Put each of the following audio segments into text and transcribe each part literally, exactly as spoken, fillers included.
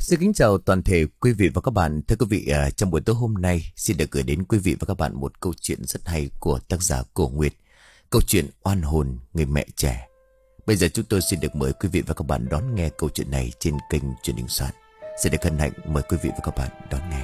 Xin kính chào toàn thể quý vị và các bạn. Thưa quý vị, à, trong buổi tối hôm nay xin được gửi đến quý vị và các bạn một câu chuyện rất hay của tác giả Cổ Nguyệt. Câu chuyện Oan hồn người mẹ trẻ. Bây giờ chúng tôi xin được mời quý vị và các bạn đón nghe câu chuyện này trên kênh Truyền Hình Soạn. Xin được hân hạnh mời quý vị và các bạn đón nghe.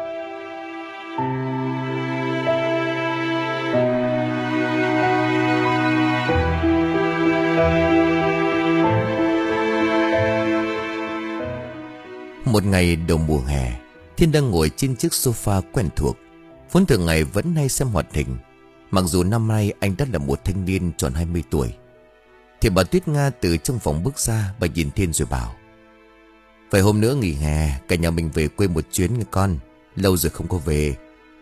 Một ngày đầu mùa hè, Thiên đang ngồi trên chiếc sofa quen thuộc. Vốn thường ngày vẫn hay xem hoạt hình. Mặc dù năm nay anh đã là một thanh niên tròn hai mươi tuổi, thì bà Tuyết Nga từ trong phòng bước ra. Bà nhìn Thiên rồi bảo: "Phải hôm nữa nghỉ hè, cả nhà mình về quê một chuyến nghe con. Lâu rồi không có về."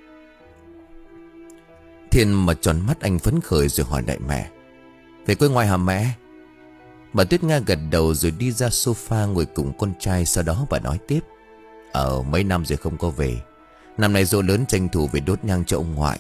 Thiên mà tròn mắt, anh phấn khởi rồi hỏi lại mẹ: "Về quê ngoài hả mẹ?" Bà Tuyết Nga gật đầu rồi đi ra sofa ngồi cùng con trai. Sau đó bà nói tiếp: Ờ mấy năm rồi không có về. Năm nay dỗ lớn tranh thủ về đốt nhang cho ông ngoại."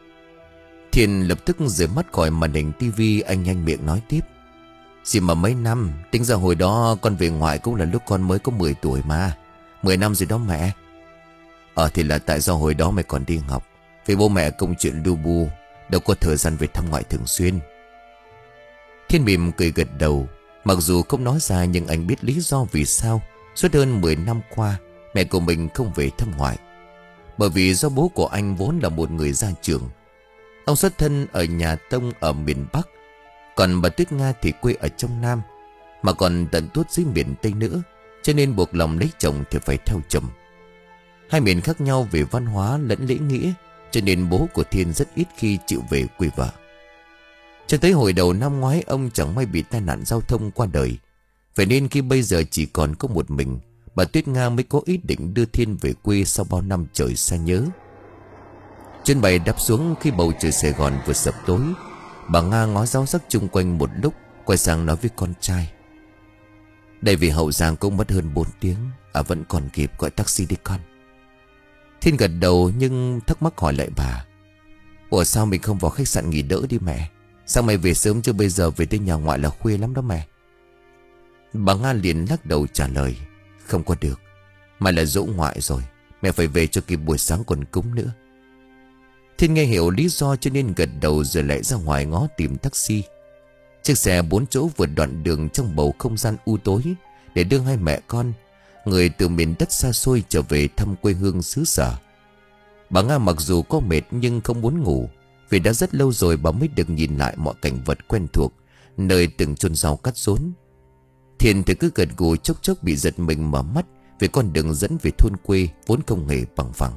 Thiên lập tức rời mắt khỏi màn hình tivi. Anh nhanh miệng nói tiếp: "Gì mà mấy năm, tính ra hồi đó con về ngoại cũng là lúc con mới có mười tuổi mà. Mười năm rồi đó mẹ." "Ờ thì là tại do hồi đó mày còn đi học. Vì bố mẹ công chuyện lu bu, đâu có thời gian về thăm ngoại thường xuyên." Thiên mỉm cười gật đầu. Mặc dù không nói ra nhưng anh biết lý do vì sao suốt hơn mười năm qua mẹ của mình không về thăm ngoại. Bởi vì do bố của anh vốn là một người gia trưởng. Ông xuất thân ở nhà Tông ở miền Bắc, còn bà Tuyết Nga thì quê ở trong Nam, mà còn tận tuốt dưới miền Tây nữa. Cho nên buộc lòng lấy chồng thì phải theo chồng. Hai miền khác nhau về văn hóa lẫn lễ nghĩa, cho nên bố của Thiên rất ít khi chịu về quê vợ. Cho tới hồi đầu năm ngoái, ông chẳng may bị tai nạn giao thông qua đời. Vậy nên khi bây giờ chỉ còn có một mình, bà Tuyết Nga mới có ý định đưa Thiên về quê sau bao năm trời xa nhớ. Chuyến bay đáp xuống khi bầu trời Sài Gòn vừa sập tối. Bà Nga ngó giáo giác chung quanh một lúc, quay sang nói với con trai: "Đây vì Hậu Giang cũng mất hơn bốn tiếng. À vẫn còn kịp, gọi taxi đi con." Thiên gật đầu nhưng thắc mắc hỏi lại bà: "Ủa sao mình không vào khách sạn nghỉ đỡ đi mẹ? Sao mày về sớm chứ bây giờ về tới nhà ngoại là khuya lắm đó mẹ." Bà Nga liền lắc đầu trả lời: "Không có được. Mai là dỗ ngoại rồi, mẹ phải về cho kịp buổi sáng còn cúng nữa." Thiên nghe hiểu lý do cho nên gật đầu rồi lại ra ngoài ngó tìm taxi. Chiếc xe bốn chỗ vượt đoạn đường trong bầu không gian u tối để đưa hai mẹ con, người từ miền đất xa xôi trở về thăm quê hương xứ sở. Bà Nga mặc dù có mệt nhưng không muốn ngủ, vì đã rất lâu rồi bà mới được nhìn lại mọi cảnh vật quen thuộc, nơi từng chôn rau cắt rốn. Thiên thì cứ gật gù, chốc chốc bị giật mình mở mắt về con đường dẫn về thôn quê vốn không hề bằng phẳng.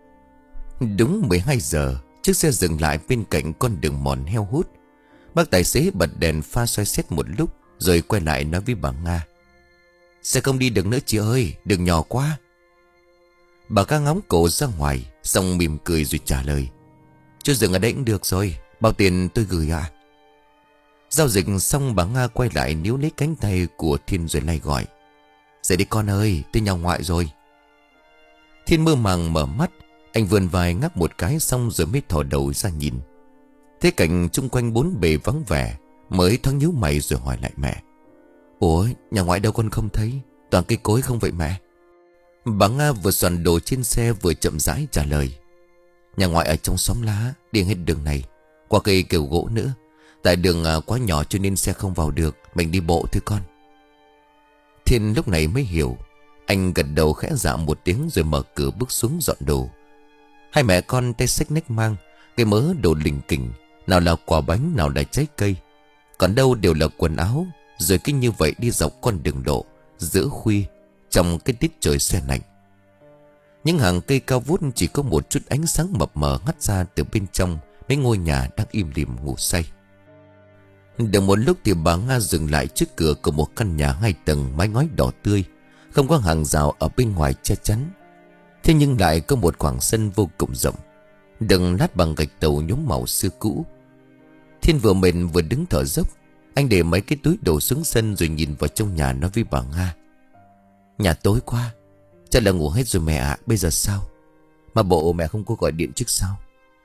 Đúng mười hai giờ, chiếc xe dừng lại bên cạnh con đường mòn heo hút. Bác tài xế bật đèn pha soi xét một lúc rồi quay lại nói với bà Nga: "Xe không đi được nữa chị ơi, đường nhỏ quá." Bà Nga ngóng cổ ra ngoài, xong mỉm cười rồi trả lời: "Chứ dừng ở đây cũng được rồi, bao tiền tôi gửi ạ." Giao dịch xong, bà Nga quay lại níu lấy cánh tay của Thiên rồi lay gọi: "Dậy đi con ơi, tới nhà ngoại rồi." Thiên mơ màng mở mắt. Anh vươn vai ngáp một cái xong rồi mới thò đầu ra nhìn. Thế cảnh chung quanh bốn bề vắng vẻ, mới thoáng nhíu mày rồi hỏi lại mẹ: "Ủa nhà ngoại đâu con không thấy, toàn cây cối không vậy mẹ?" Bà Nga vừa soạn đồ trên xe vừa chậm rãi trả lời: "Nhà ngoại ở trong xóm lá, đi hết đường này, qua cây kêu gỗ nữa. Tại đường quá nhỏ cho nên xe không vào được, mình đi bộ thôi con." Thiên lúc này mới hiểu. Anh gật đầu khẽ dạ một tiếng rồi mở cửa bước xuống dọn đồ. Hai mẹ con tay xách nách mang cái mớ đồ lỉnh kỉnh, nào là quả bánh, nào là trái cây, còn đâu đều là quần áo. Rồi cứ như vậy đi dọc con đường lộ giữa khuya trong cái tiết trời se lạnh. Những hàng cây cao vút chỉ có một chút ánh sáng mập mờ hắt ra từ bên trong mấy ngôi nhà đang im lìm ngủ say. Được một lúc thì bà Nga dừng lại trước cửa của một căn nhà hai tầng mái ngói đỏ tươi, không có hàng rào ở bên ngoài che chắn. Thế nhưng lại có một khoảng sân vô cùng rộng, đừng lát bằng gạch tàu nhuốm màu xưa cũ. Thiên vừa mệt vừa đứng thở dốc. Anh để mấy cái túi đồ xuống sân rồi nhìn vào trong nhà nói với bà Nga: "Nhà tối quá, chắc là ngủ hết rồi mẹ ạ. Bây giờ sao? Mà bộ mẹ không có gọi điện trước sao?"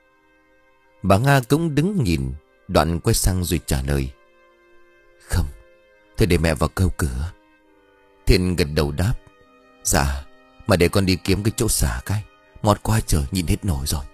Bà Nga cũng đứng nhìn, đoạn quay sang rồi trả lời: "Không, thôi để mẹ vào câu cửa." Thiên gật đầu đáp: Dạ, mà để con đi kiếm cái chỗ xả cái. Ngọt quá trời, nhìn hết nổi rồi.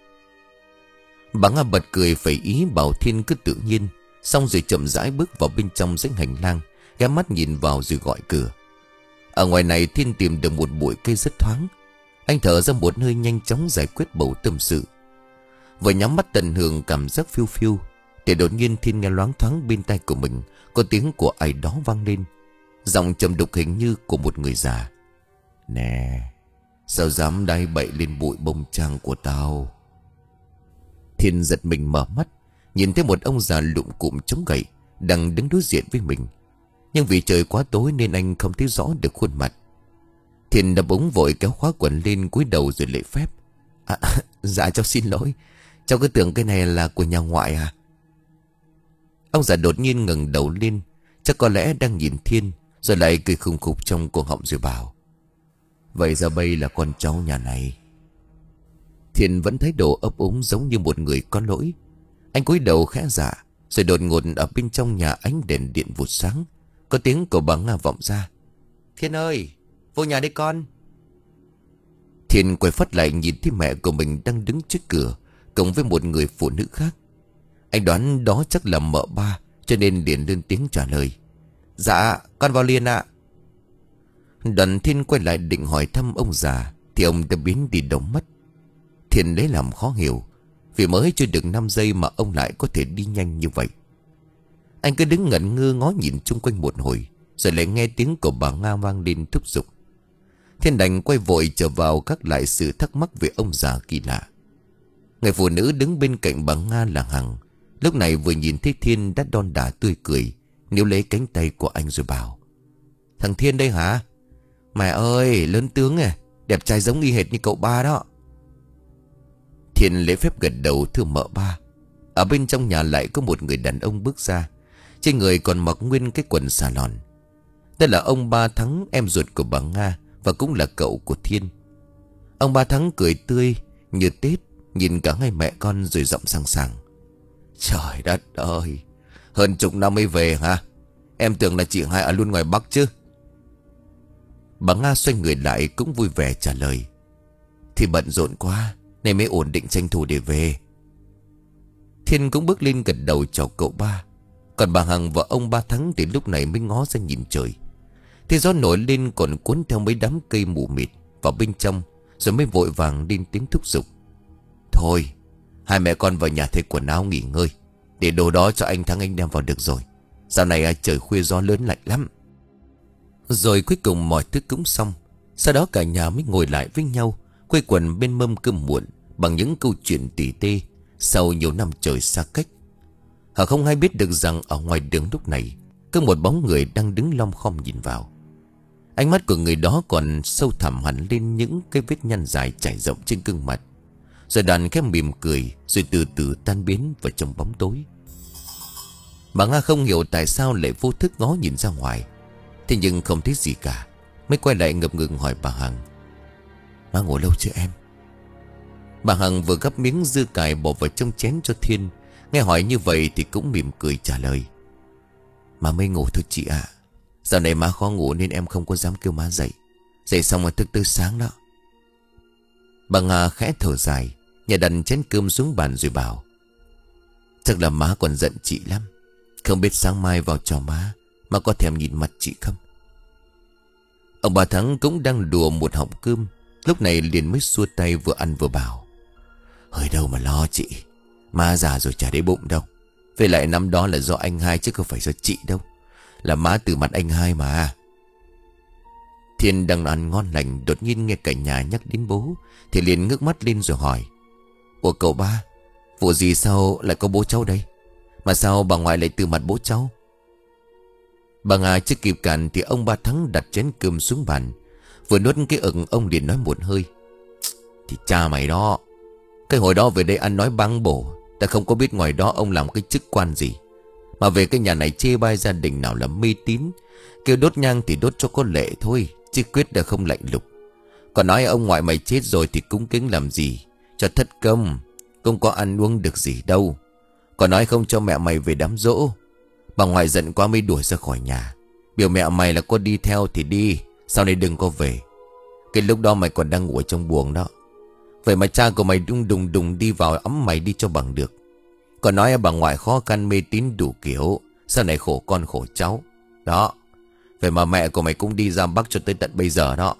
Bà Nga bật cười phẩy ý bảo Thiên cứ tự nhiên. Xong rồi chậm rãi bước vào bên trong dãy hành lang, ghé mắt nhìn vào rồi gọi cửa. Ở ngoài này Thiên tìm được một bụi cây rất thoáng. Anh thở ra một hơi, nhanh chóng giải quyết bầu tâm sự. Vừa nhắm mắt tận hưởng cảm giác phiêu phiêu, thì đột nhiên Thiên nghe loáng thoáng bên tai của mình có tiếng của ai đó vang lên. Giọng trầm đục hình như của một người già. Nè, sao dám đay bậy lên bụi bông trang của tao? Thiên giật mình mở mắt, nhìn thấy một ông già lụm cụm chống gậy đang đứng đối diện với mình. Nhưng vì trời quá tối nên anh không thấy rõ được khuôn mặt. Thiên đập ống vội kéo khóa quần lên, cúi đầu rồi lễ phép. À, dạ cháu xin lỗi. Cháu cứ tưởng cái này là của nhà ngoại à? Ông già đột nhiên ngẩng đầu lên, chắc có lẽ đang nhìn Thiên, rồi lại cười khùng khục trong cổ họng rồi bảo: Vậy ra bây là con cháu nhà này. Thiên vẫn thái độ ấp úng giống như một người có lỗi. Anh cúi đầu khẽ dạ, rồi đột ngột ở bên trong nhà ánh đèn điện vụt sáng, có tiếng của bà Nga vọng ra: Thiên ơi, vô nhà đi con. Thiên quay phát lại nhìn thấy mẹ của mình đang đứng trước cửa cùng với một người phụ nữ khác. Anh đoán đó chắc là mợ ba, cho nên liền lên tiếng trả lời: Dạ, con vào liền ạ. Đoàn Thiên quay lại định hỏi thăm ông già, thì ông đã biến đi đâu mất. Thiên lấy làm khó hiểu, vì mới chưa được năm giây mà ông lại có thể đi nhanh như vậy. Anh cứ đứng ngẩn ngơ ngó nhìn chung quanh một hồi, rồi lại nghe tiếng của bà Nga vang lên thúc giục. Thiên đành quay vội trở vào gác lại sự thắc mắc về ông già kỳ lạ. Người phụ nữ đứng bên cạnh bà Nga là Hằng, lúc này vừa nhìn thấy Thiên đã đon đả tươi cười, níu lấy cánh tay của anh rồi bảo: Thằng Thiên đây hả? Mẹ ơi, lớn tướng à, đẹp trai giống y hệt như cậu ba đó. Thiên lễ phép gật đầu thưa mợ ba. Ở bên trong nhà lại có một người đàn ông bước ra, trên người còn mặc nguyên cái quần xà lòn. Đây là ông Ba Thắng, em ruột của bà Nga, và cũng là cậu của Thiên. Ông Ba Thắng cười tươi như Tết, nhìn cả hai mẹ con rồi giọng sảng sàng: Trời đất ơi, hơn chục năm mới về hả? Em tưởng là chị hai ở luôn ngoài Bắc chứ. Bà Nga xoay người lại cũng vui vẻ trả lời: Thì bận rộn quá nên mới ổn định tranh thủ để về. Thiên cũng bước lên gật đầu chào cậu ba. Còn bà Hằng và ông Ba Thắng thì lúc này mới ngó ra nhìn trời. Thế gió nổi lên còn cuốn theo mấy đám cây mù mịt vào bên trong, rồi mới vội vàng lên tiếng thúc giục: Thôi, hai mẹ con vào nhà thay quần áo nghỉ ngơi, để đồ đó cho anh Thắng anh đem vào được rồi. Dạo này trời khuya gió lớn lạnh lắm. Rồi cuối cùng mọi thứ cũng xong. Sau đó cả nhà mới ngồi lại với nhau, quây quần bên mâm cơm muộn, bằng những câu chuyện tỉ tê sau nhiều năm trời xa cách. Họ không hay biết được rằng ở ngoài đường lúc này có một bóng người đang đứng lom khom nhìn vào. Ánh mắt của người đó còn sâu thẳm hẳn lên những cái vết nhăn dài trải rộng trên gương mặt. Rồi đàn khẽ mỉm cười, rồi từ từ tan biến vào trong bóng tối. Bà Nga không hiểu tại sao lại vô thức ngó nhìn ra ngoài, thế nhưng không thấy gì cả, mới quay lại ngập ngừng hỏi bà Hằng: Má ngủ lâu chưa em? Bà Hằng vừa gắp miếng dưa cải bỏ vào trong chén cho Thiên. Nghe hỏi như vậy thì cũng mỉm cười trả lời: Má mới ngủ thôi chị ạ. Dạo này má khó ngủ nên em không có dám kêu má dậy. Dậy xong rồi thức tới sáng đó. Bà Nga khẽ thở dài, nhà đặt chén cơm xuống bàn rồi bảo: Chắc là má còn giận chị lắm. Không biết sáng mai vào cho má, má có thèm nhìn mặt chị không? Ông Ba Thắng cũng đang đùa một họng cơm, lúc này liền mới xua tay vừa ăn vừa bảo: Hơi đâu mà lo chị, má già rồi chả để bụng đâu. Về lại năm đó là do anh hai chứ không phải do chị đâu. Là má từ mặt anh hai mà. Thiên đang ăn ngon lành, đột nhiên nghe cả nhà nhắc đến bố, thì liền ngước mắt lên rồi hỏi: Ủa cậu ba, vụ gì sao lại có bố cháu đây? Mà sao bà ngoại lại từ mặt bố cháu? Bà Nga chưa kịp cản thì ông Ba Thắng đặt chén cơm xuống bàn. Vừa nuốt cái ực, ông liền nói một hơi: Thì cha mày đó. Cái hồi đó về đây ăn nói báng bổ, ta không có biết ngoài đó ông làm cái chức quan gì, mà về cái nhà này chê bai gia đình nào là mê tín. Kêu đốt nhang thì đốt cho có lệ thôi, chứ quyết là không lạnh lục. Còn nói ông ngoại mày chết rồi thì cúng kính làm gì cho thất công, không có ăn uống được gì đâu. Còn nói không cho mẹ mày về đám giỗ. Bà ngoại giận quá mới đuổi ra khỏi nhà, biểu mẹ mày là có đi theo thì đi, sau này đừng có về. Cái lúc đó mày còn đang ngủ ở trong buồng đó. Vậy mà cha của mày đùng đùng đùng đi vào ấm mày đi cho bằng được. Còn nói bà ngoại khó khăn mê tín đủ kiểu, sau này khổ con khổ cháu. Đó. Vậy mà mẹ của mày cũng đi ra Bắc cho tới tận bây giờ đó.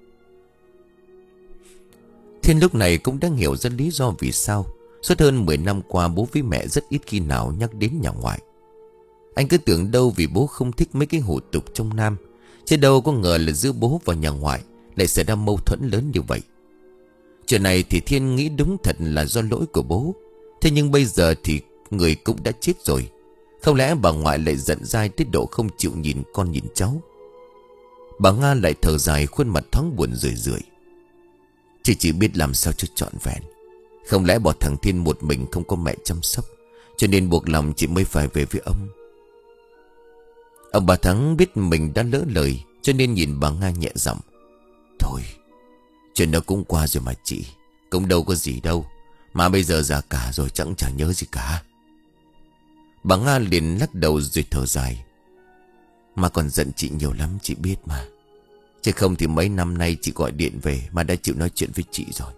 Thiên lúc này cũng đang hiểu ra lý do vì sao suốt hơn mười năm qua bố với mẹ rất ít khi nào nhắc đến nhà ngoại. Anh cứ tưởng đâu vì bố không thích mấy cái hủ tục trong Nam, chứ đâu có ngờ là giữa bố và nhà ngoại lại xảy ra mâu thuẫn lớn như vậy. Chuyện này thì Thiên nghĩ đúng thật là do lỗi của bố. Thế nhưng bây giờ thì người cũng đã chết rồi. Không lẽ bà ngoại lại giận dai tới độ không chịu nhìn con nhìn cháu? Bà Nga lại thở dài, khuôn mặt thoáng buồn rười rượi. Chị chỉ biết làm sao cho trọn vẹn. Không lẽ bỏ thằng Thiên một mình không có mẹ chăm sóc, cho nên buộc lòng chị mới phải về với ông. Ông bà Thắng biết mình đã lỡ lời, cho nên nhìn bà Nga nhẹ giọng. Thôi, chuyện đó cũng qua rồi mà chị, cũng đâu có gì đâu. Mà bây giờ già cả rồi chẳng chả nhớ gì cả. Bà Nga liền lắc đầu rồi thở dài. Mà còn giận chị nhiều lắm chị biết mà. Chứ không thì mấy năm nay chị gọi điện về mà đã chịu nói chuyện với chị rồi.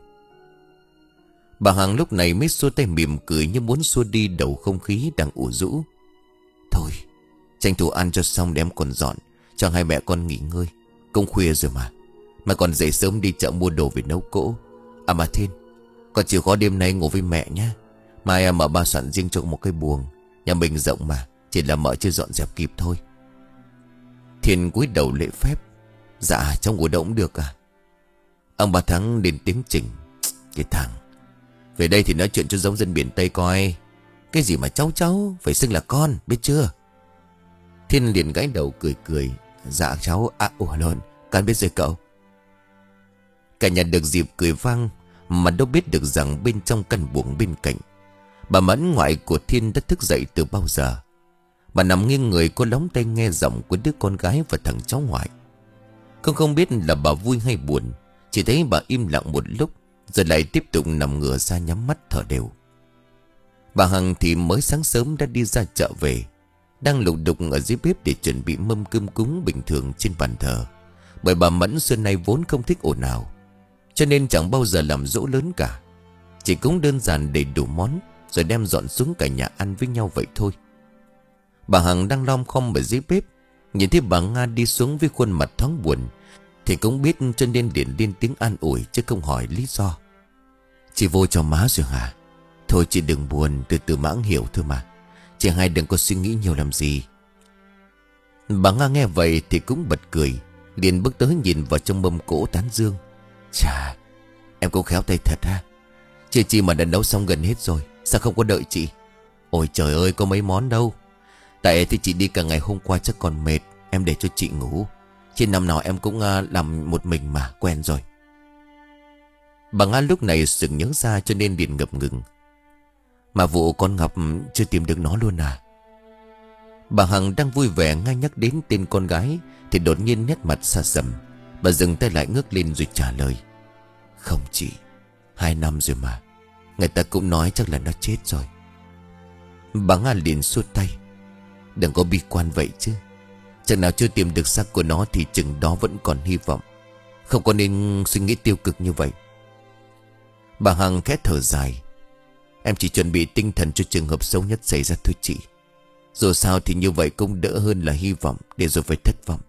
Bà Hằng lúc này mới xua tay mỉm cười như muốn xua đi đầu không khí đang ủ rũ. Thôi, tranh thủ ăn cho xong để em còn dọn, cho hai mẹ con nghỉ ngơi. Cũng khuya rồi mà. Mà còn dậy sớm đi chợ mua đồ về nấu cỗ. À mà Thiên, con chịu khó đêm nay ngủ với mẹ nhé. Mai em mở ba soạn riêng cho một cái buồng. Nhà mình rộng mà, chỉ là mở chưa dọn dẹp kịp thôi. Thiên cúi đầu lễ phép. Dạ cháu ngủ đâu cũng được à. Ông bà Thắng lên tiếng chỉnh. Cái thằng về đây thì nói chuyện cho giống dân biển Tây coi. Cái gì mà cháu cháu phải xưng là con, biết chưa? Thiên liền gãi đầu cười cười. Dạ cháu, à ủa lộn, con biết rồi cậu. Cả nhà được dịp cười vang, mà đâu biết được rằng bên trong căn buồng bên cạnh, bà Mẫn ngoại của Thiên đã thức dậy từ bao giờ. Bà nằm nghiêng người, cô lóng tay nghe giọng của đứa con gái và thằng cháu ngoại. Không không biết là bà vui hay buồn, chỉ thấy bà im lặng một lúc rồi lại tiếp tục nằm ngửa ra nhắm mắt thở đều. Bà Hằng thì mới sáng sớm đã đi ra chợ về, đang lục đục ở dưới bếp để chuẩn bị mâm cơm cúng bình thường trên bàn thờ. Bởi bà Mẫn xưa nay vốn không thích ồn ào, cho nên chẳng bao giờ làm dỗ lớn cả. Chỉ cúng đơn giản để đủ món rồi đem dọn xuống cả nhà ăn với nhau vậy thôi. Bà Hằng đang lom khom ở dưới bếp, nhìn thấy bà Nga đi xuống với khuôn mặt thoáng buồn thì cũng biết, cho nên liền lên tiếng an ủi chứ không hỏi lý do. Chị vô cho má rồi hả? Thôi chị đừng buồn, từ từ mãng hiểu thôi mà. Chị hai đừng có suy nghĩ nhiều làm gì. Bà Nga nghe vậy thì cũng bật cười, liền bước tới nhìn vào trong mâm cỗ tán dương. Chà, em cũng khéo tay thật ha. Chị chị mà đã nấu xong gần hết rồi, sao không có đợi chị? Ôi trời ơi, có mấy món đâu. Tại thì chị đi cả ngày hôm qua chắc còn mệt, em để cho chị ngủ. Trên năm nào em cũng uh, làm một mình mà, quen rồi. Bà Nga lúc này sực nhớ ra cho nên liền ngập ngừng. Mà vụ con Ngọc chưa tìm được nó luôn à? Bà Hằng đang vui vẻ ngay nhắc đến tên con gái thì đột nhiên nét mặt xa sầm. Bà dừng tay lại ngước lên rồi trả lời. Không chị, hai năm rồi mà. Người ta cũng nói chắc là nó chết rồi. Bà Nga liền xua tay. Đừng có bi quan vậy chứ. Chẳng nào chưa tìm được xác của nó thì chừng đó vẫn còn hy vọng. Không có nên suy nghĩ tiêu cực như vậy. Bà Hằng khẽ thở dài. Em chỉ chuẩn bị tinh thần cho trường hợp xấu nhất xảy ra thôi chị. Dù sao thì như vậy cũng đỡ hơn là hy vọng để rồi phải thất vọng.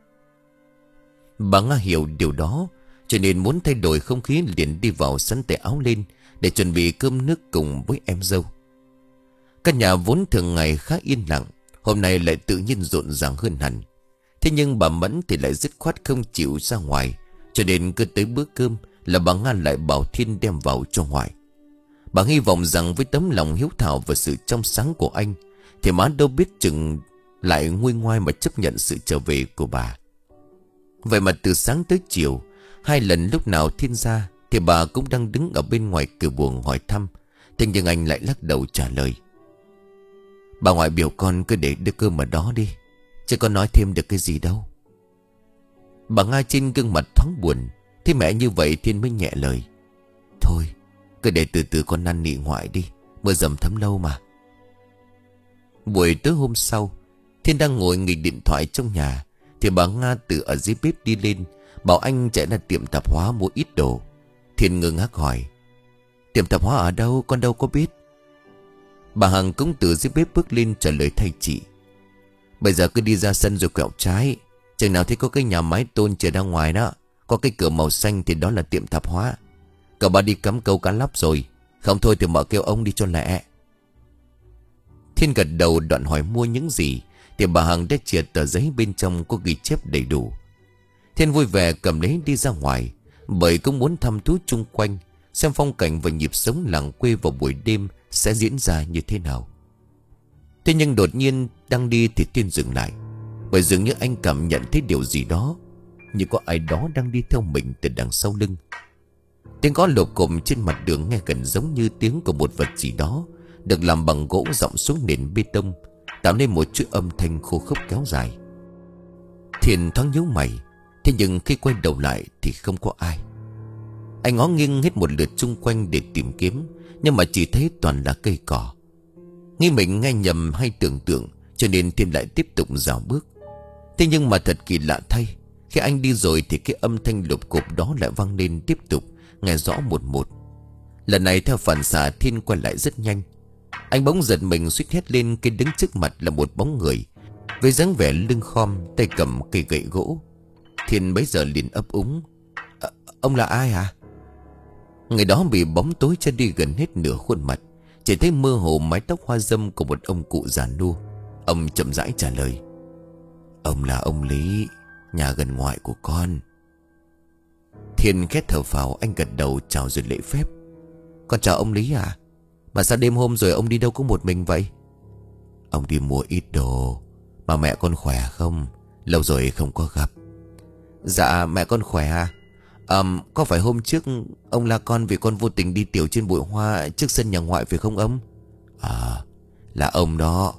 Bà Nga hiểu điều đó, cho nên muốn thay đổi không khí liền đi vào sắn tay áo lên để chuẩn bị cơm nước cùng với em dâu. Căn nhà vốn thường ngày khá yên lặng, hôm nay lại tự nhiên rộn ràng hơn hẳn. Thế nhưng bà Mẫn thì lại dứt khoát không chịu ra ngoài, cho nên cứ tới bữa cơm là bà Nga lại bảo Thiên đem vào cho ngoại. Bà hy vọng rằng với tấm lòng hiếu thảo và sự trong sáng của anh thì má đâu biết chừng lại nguôi ngoai mà chấp nhận sự trở về của bà. Vậy mà từ sáng tới chiều, hai lần lúc nào Thiên ra thì bà cũng đang đứng ở bên ngoài cửa buồng hỏi thăm. Thế nhưng anh lại lắc đầu trả lời. Bà ngoại biểu con cứ để đứa cơm ở đó đi, chứ con nói thêm được cái gì đâu. Bà Nga trên gương mặt thoáng buồn. Thế mẹ như vậy Thiên mới nhẹ lời. Thôi cứ để từ từ con năn nỉ ngoại đi, mưa dầm thấm lâu mà. Buổi tối hôm sau, Thiên đang ngồi nghịch điện thoại trong nhà thì bà Nga từ ở dưới bếp đi lên. bảo anh chạy ra tiệm tạp hóa mua ít đồ. Thiên ngơ ngác hỏi: Tiệm tạp hóa ở đâu, con đâu có biết. Bà Hằng cũng từ dưới bếp bước lên trả lời thay chị: Bây giờ cứ đi ra sân rồi quẹo trái, chừng nào thấy có cái nhà mái tôn chờ ra ngoài đó, có cái cửa màu xanh thì đó là tiệm tạp hóa. Cậu ba đi cắm câu cá lóc rồi, không thôi thì mợ kêu ông đi cho lẹ. Thiên gật đầu, đoạn hỏi mua những gì thì bà Hằng đã chia tờ giấy bên trong có ghi chép đầy đủ. Thiên vui vẻ cầm lấy đi ra ngoài, bởi cũng muốn thăm thú chung quanh, xem phong cảnh và nhịp sống làng quê vào buổi đêm sẽ diễn ra như thế nào. Thế nhưng đột nhiên đang đi thì Thiên dừng lại, bởi dường như anh cảm nhận thấy điều gì đó, như có ai đó đang đi theo mình từ đằng sau lưng. Tiếng gõ lộp cộp trên mặt đường nghe gần giống như tiếng của một vật gì đó được làm bằng gỗ dọng xuống nền bê tông, tạo nên một chuỗi âm thanh khô khốc kéo dài. Thiên thoáng nhíu mày, thế nhưng khi quay đầu lại thì không có ai. Anh ngó nghiêng hết một lượt chung quanh để tìm kiếm, nhưng mà chỉ thấy toàn là cây cỏ. Nghĩ mình nghe nhầm hay tưởng tượng, cho nên Thiên lại tiếp tục dạo bước. Thế nhưng mà thật kỳ lạ thay, khi anh đi rồi thì cái âm thanh lục cục đó lại vang lên tiếp tục, nghe rõ một một. Lần này theo phản xạ Thiên quay lại rất nhanh. Anh bỗng giật mình suýt hét lên, cái đứng trước mặt là một bóng người với dáng vẻ lưng khom, tay cầm cây gậy gỗ. Thiên bấy giờ liền ấp úng: à, Ông là ai hả? Người đó bị bóng tối che đi gần hết nửa khuôn mặt, chỉ thấy mơ hồ mái tóc hoa râm của một ông cụ già nua. Ông chậm rãi trả lời: Ông là ông Lý, nhà gần ngoại của con. Thiên khét thở phào, anh gật đầu chào rồi lễ phép: Con chào ông Lý à? Mà sao đêm hôm rồi ông đi đâu có một mình vậy? Ông đi mua ít đồ. Mà mẹ con khỏe không? Lâu rồi không có gặp. Dạ mẹ con khỏe à? à Có phải hôm trước ông la con vì con vô tình đi tiểu trên bụi hoa trước sân nhà ngoại phải không ông? À, là ông đó.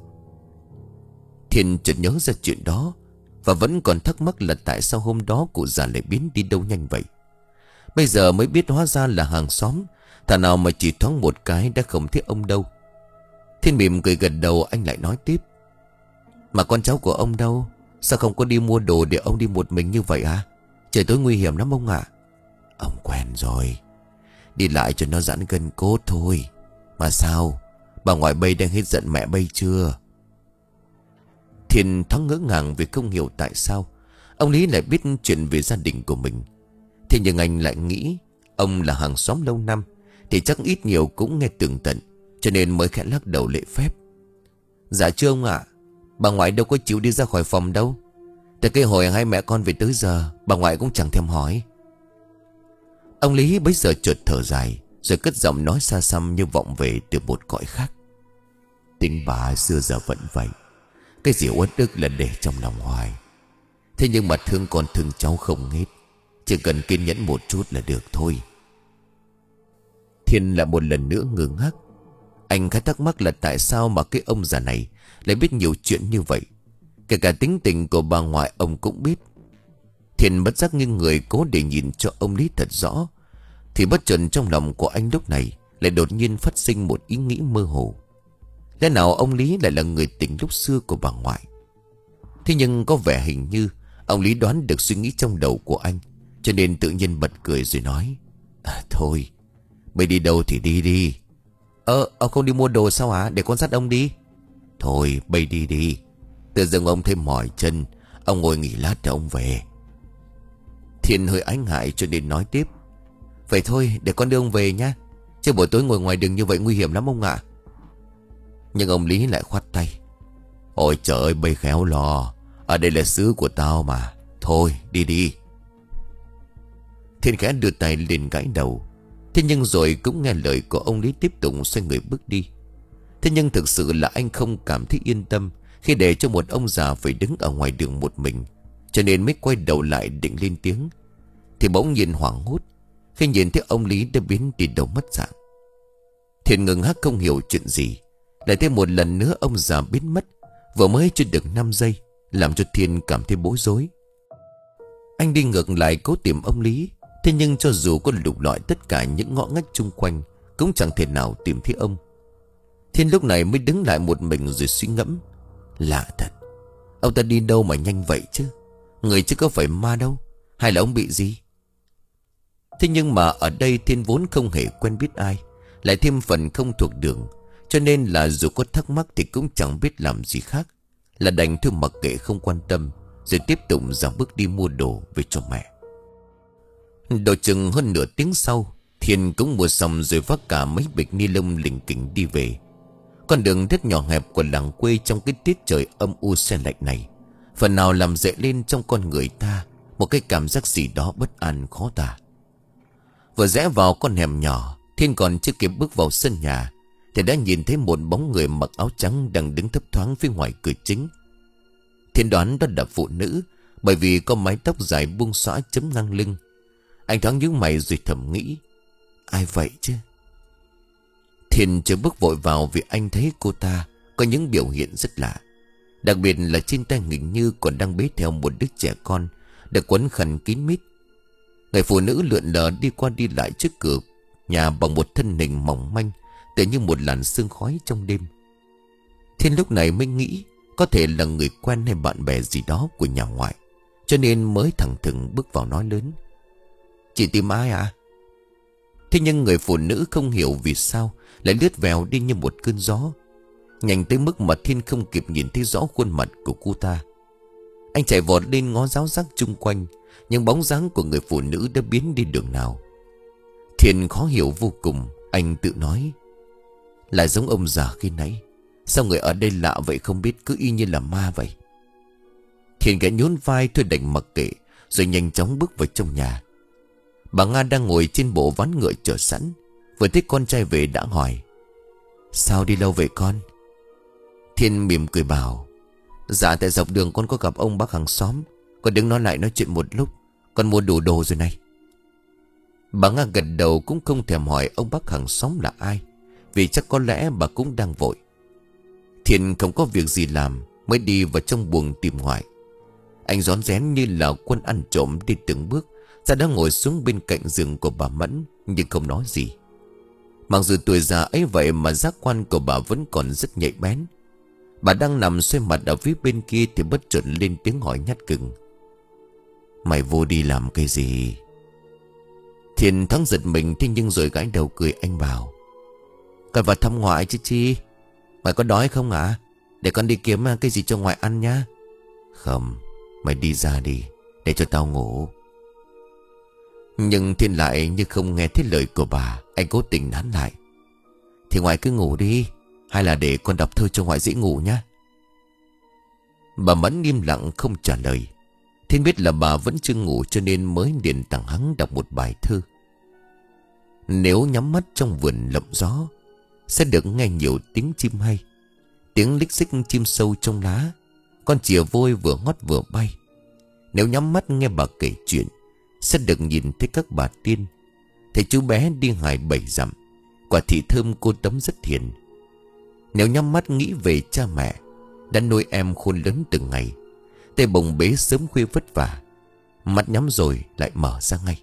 Thiên chợt nhớ ra chuyện đó, và vẫn còn thắc mắc là tại sao hôm đó cụ già lại biến đi đâu nhanh vậy. Bây giờ mới biết hóa ra là hàng xóm, thà nào mà chỉ thoáng một cái đã không thấy ông đâu. Thiên mỉm cười gật đầu, anh lại nói tiếp: Mà con cháu của ông đâu? Sao không có đi mua đồ để ông đi một mình như vậy à? Trời tối nguy hiểm lắm ông ạ. Ông quen rồi, đi lại cho nó giãn gân cốt thôi. Mà sao, bà ngoại bây đang hết giận mẹ bây chưa? Thiên thoáng ngỡ ngàng vì không hiểu tại sao ông Lý lại biết chuyện về gia đình của mình. Thế nhưng anh lại nghĩ ông là hàng xóm lâu năm thì chắc ít nhiều cũng nghe tường tận, cho nên mới khẽ lắc đầu lễ phép: Dạ chưa ông ạ. Bà ngoại đâu có chịu đi ra khỏi phòng đâu. Từ cái hồi hai mẹ con về tới giờ, bà ngoại cũng chẳng thèm hỏi. Ông Lý bấy giờ chợt thở dài, rồi cất giọng nói xa xăm như vọng về từ một cõi khác: Tính bà xưa giờ vẫn vậy, cái gì uất ức là để trong lòng hoài. Thế nhưng mà thương con thương cháu không hết, chỉ cần kiên nhẫn một chút là được thôi. Thiên lại một lần nữa ngơ ngác. Anh khá thắc mắc là tại sao mà cái ông già này lại biết nhiều chuyện như vậy. Kể cả tính tình của bà ngoại ông cũng biết. Thiên bất giác nghiêng người cố để nhìn cho ông Lý thật rõ, thì bất chợt trong lòng của anh lúc này lại đột nhiên phát sinh một ý nghĩ mơ hồ. Lẽ nào ông Lý lại là người tình lúc xưa của bà ngoại? Thế nhưng có vẻ hình như ông Lý đoán được suy nghĩ trong đầu của anh, cho nên tự nhiên bật cười rồi nói: à, Thôi, bây đi đâu thì đi đi. Ờ, ông không đi mua đồ sao hả? Để con dắt ông đi. Thôi, bây đi đi. Tự dưng ông thêm mỏi chân, ông ngồi nghỉ lát rồi ông về. Thiên hơi ái ngại cho nên nói tiếp: Vậy thôi, để con đưa ông về nhá, chứ buổi tối ngồi ngoài đường như vậy nguy hiểm lắm ông ạ. Nhưng ông Lý lại khoát tay: Ôi trời ơi, bây khéo lo, ở đây là xứ của tao mà. Thôi, đi đi. Thiên khẽ đưa tay lên gãi đầu. Thế nhưng rồi cũng nghe lời của ông Lý, tiếp tục xoay người bước đi. Thế nhưng thực sự là anh không cảm thấy yên tâm khi để cho một ông già phải đứng ở ngoài đường một mình, cho nên mới quay đầu lại định lên tiếng, thì bỗng nhiên hoảng hốt khi nhìn thấy ông Lý đã biến đi đâu mất dạng. Thiên ngừng hắc không hiểu chuyện gì. Lại thêm một lần nữa ông già biến mất, vừa mới chưa được năm giây, làm cho Thiên cảm thấy bối rối. Anh đi ngược lại cố tìm ông Lý. Thế nhưng cho dù có lục lọi tất cả những ngõ ngách chung quanh, cũng chẳng thể nào tìm thấy ông. Thiên lúc này mới đứng lại một mình rồi suy ngẫm: Lạ thật, ông ta đi đâu mà nhanh vậy chứ? Người chứ có phải ma đâu, Hay là ông bị gì? Thế nhưng mà ở đây Thiên vốn không hề quen biết ai, lại thêm phần không thuộc đường, cho nên là dù có thắc mắc thì cũng chẳng biết làm gì khác, là đành thôi mặc kệ không quan tâm, rồi tiếp tục dạo bước đi mua đồ về cho mẹ. Độ chừng hơn nửa tiếng sau, Thiên cũng mua xong rồi vác cả mấy bịch ni lông lỉnh kỉnh đi về. Con đường rất nhỏ hẹp của làng quê trong cái tiết trời âm u se lạnh này, phần nào làm dậy lên trong con người ta một cái cảm giác gì đó bất an khó tả. Vừa rẽ vào con hẻm nhỏ, Thiên còn chưa kịp bước vào sân nhà thì đã nhìn thấy một bóng người mặc áo trắng đang đứng thấp thoáng phía ngoài cửa chính. Thiên đoán đó là phụ nữ, bởi vì có mái tóc dài buông xõa chấm ngang lưng. Anh thoáng nhíu mày rồi thầm nghĩ, ai vậy chứ? Thiên chưa bước vội vào vì anh thấy cô ta có những biểu hiện rất lạ. Đặc biệt là trên tay hình như còn đang bế theo một đứa trẻ con được quấn khăn kín mít. Người phụ nữ lượn lờ đi qua đi lại trước cửa nhà bằng một thân hình mỏng manh, tựa như một làn sương khói trong đêm. Thiên lúc này mới nghĩ có thể là người quen hay bạn bè gì đó của nhà ngoại, cho nên mới thẳng thừng bước vào nói lớn, chị tìm ai à? Thế nhưng người phụ nữ không hiểu vì sao lại lướt vèo đi như một cơn gió, nhanh tới mức mà Thiên không kịp nhìn thấy rõ khuôn mặt của cô ta. Anh chạy vọt lên ngó ráo rác chung quanh, nhưng bóng dáng của người phụ nữ đã biến đi đường nào. Thiên khó hiểu vô cùng. Anh tự nói, lại giống ông già khi nãy, sao người ở đây lạ vậy không biết, cứ y như là ma vậy. Thiên gã nhún vai thôi đành mặc kệ, rồi nhanh chóng bước vào trong nhà. Bà Nga đang ngồi trên bộ ván ngựa chờ sẵn, vừa thấy con trai về đã hỏi, sao đi lâu vậy con? Thiên mỉm cười bảo, dạ tại dọc đường con có gặp ông bác hàng xóm, con đứng nói lại nói chuyện một lúc, con mua đủ đồ rồi này. Bà Nga gật đầu, cũng không thèm hỏi ông bác hàng xóm là ai, vì chắc có lẽ bà cũng đang vội. Thiên không có việc gì làm, mới đi vào trong buồng tìm ngoại. Anh rón rén như là quân ăn trộm đi từng bước ra đó ngồi xuống bên cạnh giường của bà Mẫn, nhưng không nói gì. Mặc dù tuổi già ấy vậy mà giác quan của bà vẫn còn rất nhạy bén. Bà đang nằm xoay mặt ở phía bên kia thì bất chợt lên tiếng hỏi nhát gừng, mày vô đi làm cái gì? Thiên thoáng giật mình, thế nhưng rồi gãi đầu cười. Anh bảo, con vào thăm ngoại chứ chi. Mày có đói không ạ? À? Để con đi kiếm cái gì cho ngoại ăn nhá. Không, mày đi ra đi, để cho tao ngủ. Nhưng Thiên lại như không nghe thấy lời của bà. Anh cố tình nán lại, thì ngoại cứ ngủ đi, hay là để con đọc thơ cho ngoại dễ ngủ nhá. Bà Mẫn im lặng không trả lời. Thiên biết là bà vẫn chưa ngủ, cho nên mới liền tặng hắn đọc một bài thơ. Nếu nhắm mắt trong vườn lộng gió, sẽ được nghe nhiều tiếng chim hay, tiếng lích xích chim sâu trong lá, con chìa vôi vừa hót vừa bay. Nếu nhắm mắt nghe bà kể chuyện, sẽ được nhìn thấy các bà tiên, thấy chú bé đi hài bảy dặm, quả thị thơm cô Tấm rất hiền. Nếu nhắm mắt nghĩ về cha mẹ đã nuôi em khôn lớn từng ngày, tay bồng bế sớm khuya vất vả, mắt nhắm rồi lại mở ra ngay.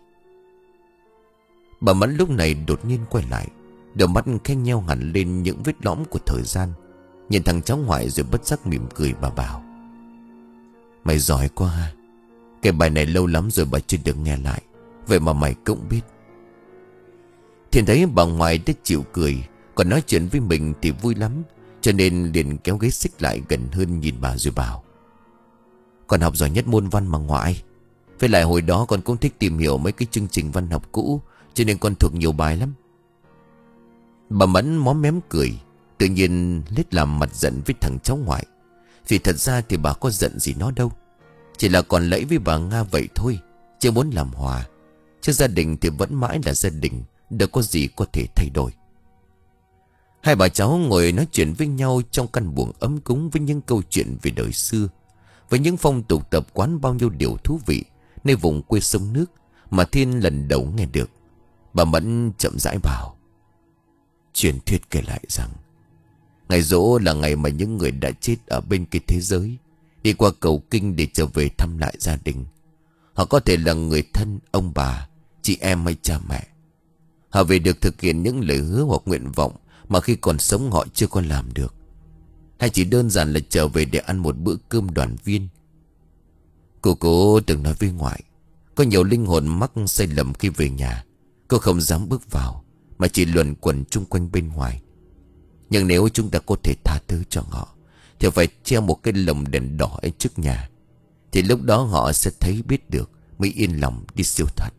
Bà Mẫn lúc này đột nhiên quay lại, đôi mắt khẽ nheo hẳn lên những vết lõm của thời gian, nhìn thằng cháu ngoại rồi bất giác mỉm cười. Bà bảo, mày giỏi quá, cái bài này lâu lắm rồi bà chưa được nghe lại, vậy mà mày cũng biết. Thiên thấy bà ngoại đã chịu cười, còn nói chuyện với mình thì vui lắm, cho nên liền kéo ghế xích lại gần hơn nhìn bà rồi bảo, con học giỏi nhất môn văn mà ngoại. Với lại hồi đó con cũng thích tìm hiểu mấy cái chương trình văn học cũ, cho nên con thuộc nhiều bài lắm. Bà Mẫn móm mém cười, tự nhiên lết làm mặt giận với thằng cháu ngoại. Vì thật ra thì bà có giận gì nó đâu, chỉ là còn lẫy với bà Nga vậy thôi, chưa muốn làm hòa. Chứ gia đình thì vẫn mãi là gia đình, đâu có gì có thể thay đổi. Hai bà cháu ngồi nói chuyện với nhau trong căn buồng ấm cúng, với những câu chuyện về đời xưa, với những phong tục tập quán, bao nhiêu điều thú vị nơi vùng quê sông nước mà Thiên lần đầu nghe được. Bà Mẫn chậm rãi bảo, truyền thuyết kể lại rằng ngày giỗ là ngày mà những người đã chết ở bên kia thế giới đi qua cầu kinh để trở về thăm lại gia đình. Họ có thể là người thân, ông bà, chị em hay cha mẹ. Họ về được thực hiện những lời hứa hoặc nguyện vọng mà khi còn sống họ chưa có làm được, hay chỉ đơn giản là trở về để ăn một bữa cơm đoàn viên. Cô cố từng nói với ngoại, Có nhiều linh hồn mắc sai lầm khi về nhà. Cô không dám bước vào, mà chỉ luẩn quẩn chung quanh bên ngoài. Nhưng nếu chúng ta có thể tha thứ cho họ, thì phải treo một cái lồng đèn đỏ ở trước nhà. Thì lúc đó họ sẽ thấy biết được, mới yên lòng đi siêu thoát.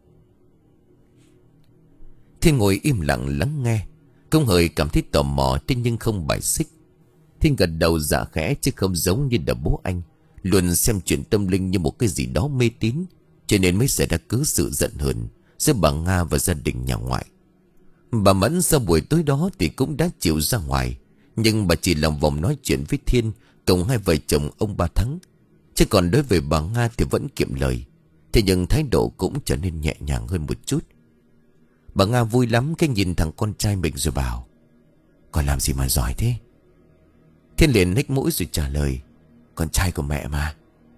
Thiên ngồi im lặng lắng nghe. Công hời cảm thấy tò mò, thế nhưng không bài xích. Thiên gật đầu dạ khẽ, chứ không giống như là bố anh, luôn xem chuyện tâm linh như một cái gì đó mê tín, cho nên mới xảy ra cứ sự giận hờn giữa bà Nga và gia đình nhà ngoại. Bà Mẫn sau buổi tối đó thì cũng đã chịu ra ngoài, nhưng bà chỉ làm vòng nói chuyện với Thiên cùng hai vợ chồng ông Ba Thắng. Chứ còn đối với bà Nga thì vẫn kiệm lời, thế nhưng thái độ cũng trở nên nhẹ nhàng hơn một chút. Bà Nga vui lắm cái nhìn thằng con trai mình rồi bảo: "Con làm gì mà giỏi thế?" Thiên liền hít mũi rồi trả lời: "Con trai của mẹ mà."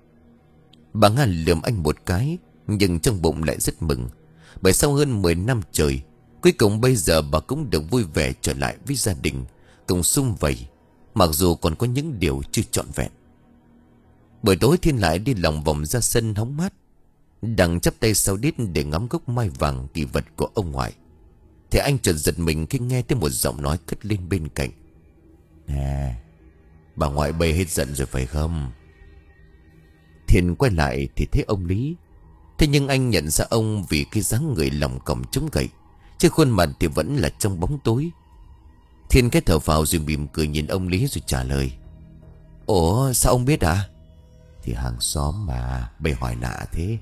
Bà Nga lườm anh một cái, nhưng trong bụng lại rất mừng. Bởi sau hơn mười năm trời, cuối cùng bây giờ bà cũng được vui vẻ trở lại với gia đình, cùng sum vầy, mặc dù còn có những điều chưa trọn vẹn. Buổi tối Thiên lại đi lòng vòng ra sân hóng mát, đằng chắp tay sau đít để ngắm gốc mai vàng kỳ vật của ông ngoại. Thì anh chợt giật mình khi nghe thấy một giọng nói cất lên bên cạnh: "Nè, bà ngoại bây hết giận rồi phải không?" Thiên quay lại thì thấy ông Lý. Thế nhưng anh nhận ra ông vì cái dáng người lỏng còng chống gậy, chứ khuôn mặt thì vẫn là trong bóng tối. Thiên cái thở phào rồi mỉm cười nhìn ông Lý rồi trả lời: "Ủa sao ông biết à?" "Thì hàng xóm mà, bày hỏi lạ thế."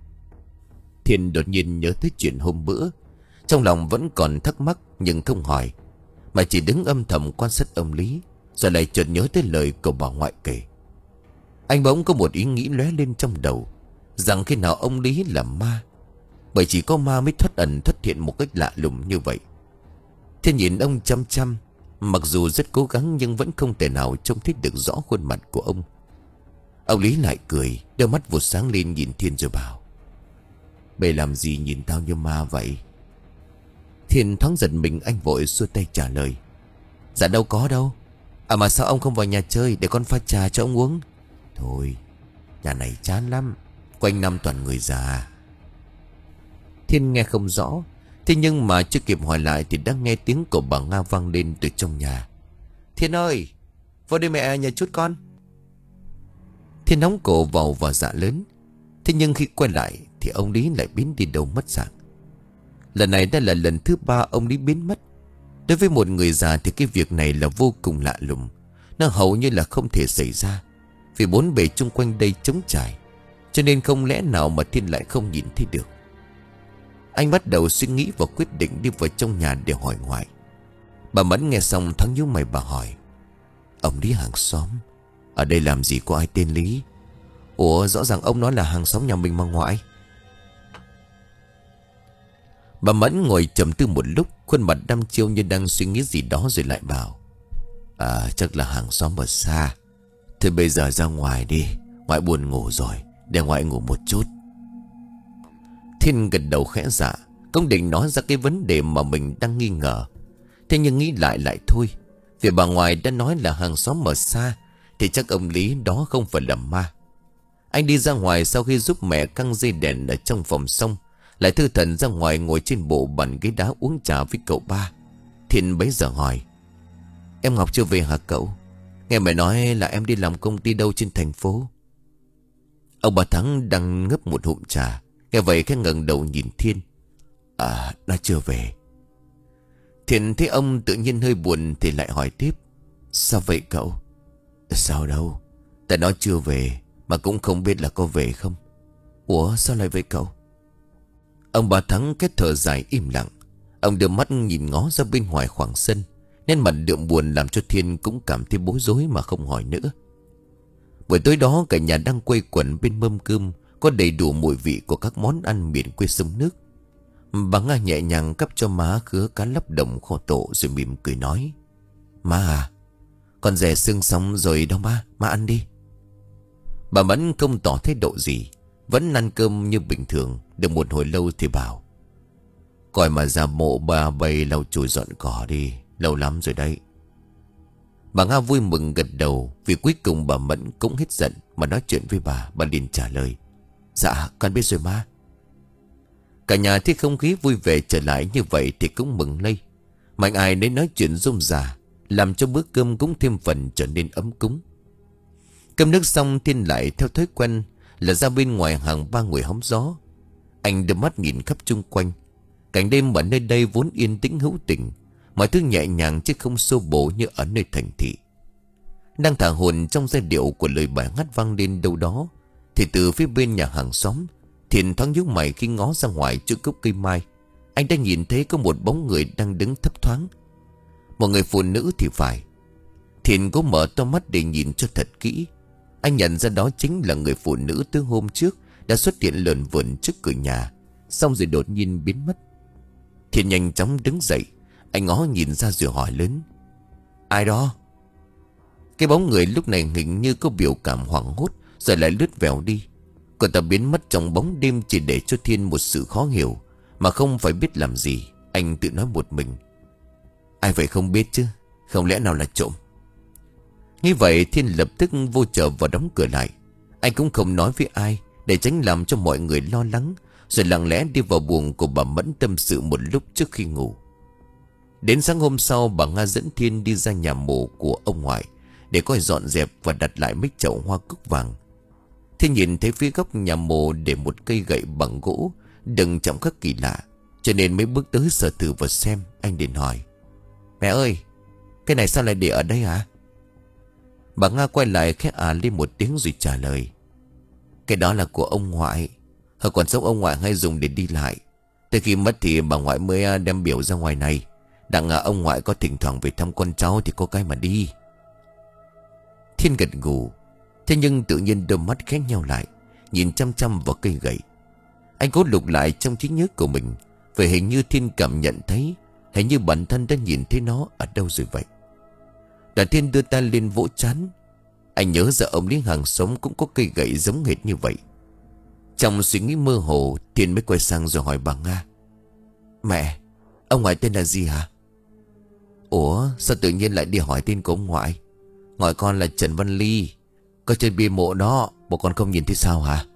Thiên đột nhiên nhớ tới chuyện hôm bữa, trong lòng vẫn còn thắc mắc nhưng không hỏi, mà chỉ đứng âm thầm quan sát ông Lý. Rồi lại chợt nhớ tới lời của bà ngoại kể. Anh bỗng có một ý nghĩ lóe lên trong đầu, rằng khi nào ông Lý là ma, bởi chỉ có ma mới thoát ẩn thoát hiện một cách lạ lùng như vậy. Thiên nhìn ông chăm chăm, mặc dù rất cố gắng nhưng vẫn không thể nào trông thấy được rõ khuôn mặt của ông. Ông Lý lại cười, đôi mắt vụt sáng lên nhìn Thiên rồi bảo: "Bày làm gì nhìn tao như ma vậy?" Thiên thoáng giật mình, anh vội xua tay trả lời: "Dạ đâu có đâu. À mà sao ông không vào nhà chơi để con pha trà cho ông uống?" "Thôi, nhà này chán lắm, quanh năm toàn người già." Thiên nghe không rõ, thế nhưng mà chưa kịp hỏi lại thì đã nghe tiếng của bà Nga vang lên từ trong nhà: "Thiên ơi, vào đây mẹ nhà chút con." Thiên nóng cổ vào và dạ lớn. Thế nhưng khi quay lại thì ông Lý lại biến đi đâu mất dạng. Lần này đã là lần thứ ba ông Lý biến mất. Đối với một người già thì cái việc này là vô cùng lạ lùng. Nó hầu như là không thể xảy ra, vì bốn bề chung quanh đây trống trải, cho nên không lẽ nào mà Thiên lại không nhìn thấy được. Anh bắt đầu suy nghĩ và quyết định đi vào trong nhà để hỏi ngoại. Bà Mẫn nghe xong thoáng nhíu mày, bà hỏi: "Ông Lý hàng xóm, ở đây làm gì có ai tên Lý? Ủa rõ ràng ông nói là hàng xóm nhà mình mà ngoại." Bà Mẫn ngồi trầm tư một lúc, khuôn mặt đăm chiêu như đang suy nghĩ gì đó rồi lại bảo: "À chắc là hàng xóm ở xa. Thôi bây giờ ra ngoài đi, ngoại buồn ngủ rồi, để ngoại ngủ một chút." Thiên gật đầu khẽ dạ, cũng định nói ra cái vấn đề mà mình đang nghi ngờ. Thế nhưng nghĩ lại lại thôi, vì bà ngoại đã nói là hàng xóm ở xa, thì chắc ông Lý đó không phải là ma. Anh đi ra ngoài sau khi giúp mẹ căng dây đèn ở trong phòng xong, lại thư thần ra ngoài ngồi trên bộ bàn ghế đá uống trà với cậu ba. Thiên bấy giờ hỏi: "Em Ngọc chưa về hả cậu? Nghe mẹ nói là em đi làm công ty đâu trên thành phố." Ông bà Thắng đang ngấp một hụm trà, nghe vậy cái ngẩng đầu nhìn Thiên: "À, nó chưa về." Thiên thấy ông tự nhiên hơi buồn thì lại hỏi tiếp: "Sao vậy cậu?" "Sao đâu, tại nó chưa về, mà cũng không biết là có về không." "Ủa sao lại vậy cậu?" Ông bà Thắng kết thở dài im lặng. Ông đưa mắt nhìn ngó ra bên ngoài khoảng sân, nên mặt đượm buồn làm cho Thiên cũng cảm thấy bối rối mà không hỏi nữa. Buổi tối đó cả nhà đang quây quần bên mâm cơm, có đầy đủ mùi vị của các món ăn miền quê sông nước. Bà Nga nhẹ nhàng cắp cho má khứa cá lóc đồng kho tộ rồi mỉm cười nói: "Má à, con rẻ xương xong rồi đâu má, má ăn đi." Bà Mẫn không tỏ thái độ gì, vẫn ăn cơm như bình thường. Được một hồi lâu thì bảo: "Coi mà ra mộ bà bày lau chùi dọn cỏ đi, lâu lắm rồi đấy." Bà Nga vui mừng gật đầu, vì cuối cùng bà Mẫn cũng hết giận mà nói chuyện với bà. Bà liền trả lời: Dạ con biết rồi má. Cả nhà thấy không khí vui vẻ trở lại như vậy thì cũng mừng lây. Mạnh ai đến nói chuyện rôm rả, làm cho bữa cơm cũng thêm phần trở nên ấm cúng. Cơm nước xong, Thiên lại theo thói quen là ra bên ngoài hàng ba ngồi hóng gió. Anh đưa mắt nhìn khắp chung quanh. Cảnh đêm ở nơi đây vốn yên tĩnh hữu tình, mọi thứ nhẹ nhàng chứ không xô bồ như ở nơi thành thị. Đang thả hồn trong giai điệu của lời bài hát vang lên đâu đó, thì từ phía bên nhà hàng xóm, Thiên thoáng nhíu mày khi ngó ra ngoài chỗ gốc cây mai. Anh đã nhìn thấy có một bóng người đang đứng thấp thoáng. Một người phụ nữ thì phải. Thiên cố mở to mắt để nhìn cho thật kỹ. Anh nhận ra đó chính là người phụ nữ từ hôm trước đã xuất hiện lởn vởn trước cửa nhà, xong rồi đột nhiên biến mất. Thiên nhanh chóng đứng dậy. Anh ngó nhìn ra rồi hỏi lớn: Ai đó? Cái bóng người lúc này hình như có biểu cảm hoảng hốt, rồi lại lướt vèo đi. Cô ta biến mất trong bóng đêm chỉ để cho Thiên một sự khó hiểu, mà không phải biết làm gì. Anh tự nói một mình: Ai vậy không biết chứ, không lẽ nào là trộm? Như vậy Thiên lập tức vô chợ và đóng cửa lại. Anh cũng không nói với ai để tránh làm cho mọi người lo lắng, rồi lặng lẽ đi vào buồng của bà Mẫn tâm sự một lúc trước khi ngủ. Đến sáng hôm sau, bà Nga dẫn Thiên đi ra nhà mộ của ông ngoại để coi dọn dẹp và đặt lại mấy chậu hoa cúc vàng. Thiên nhìn thấy phía góc nhà mộ để một cây gậy bằng gỗ đừng chạm khắc kỳ lạ, cho nên mới bước tới sờ thử và xem. Anh liền hỏi: Mẹ ơi, cái này sao lại để ở đây hả? Bà Nga quay lại khẽ à lên một tiếng rồi trả lời: Cái đó là của ông ngoại. Hồi còn sống ông ngoại hay dùng để đi lại. Từ khi mất thì bà ngoại mới đem biểu ra ngoài này. Đặng ông ngoại có thỉnh thoảng về thăm con cháu thì có cái mà đi. Thiên gật gù. Thế nhưng tự nhiên đôi mắt khẽ nhau lại, nhìn chăm chăm vào cây gậy. Anh cố lục lại trong trí nhớ của mình, vậy hình như Thiên cảm nhận thấy, hình như bản thân đã nhìn thấy nó ở đâu rồi vậy. Đoàn Thiên đưa tay lên vỗ trán. Anh nhớ ra ông Lý hàng xóm cũng có cây gậy giống hệt như vậy. Trong suy nghĩ mơ hồ, Thiên mới quay sang rồi hỏi bà Nga: Mẹ, ông ngoại tên là gì hả? Ủa, sao tự nhiên lại đi hỏi tên của ông ngoại? Ngoại con là Trần Văn Ly. Có trên bia mộ đó, bộ con không nhìn thấy sao hả?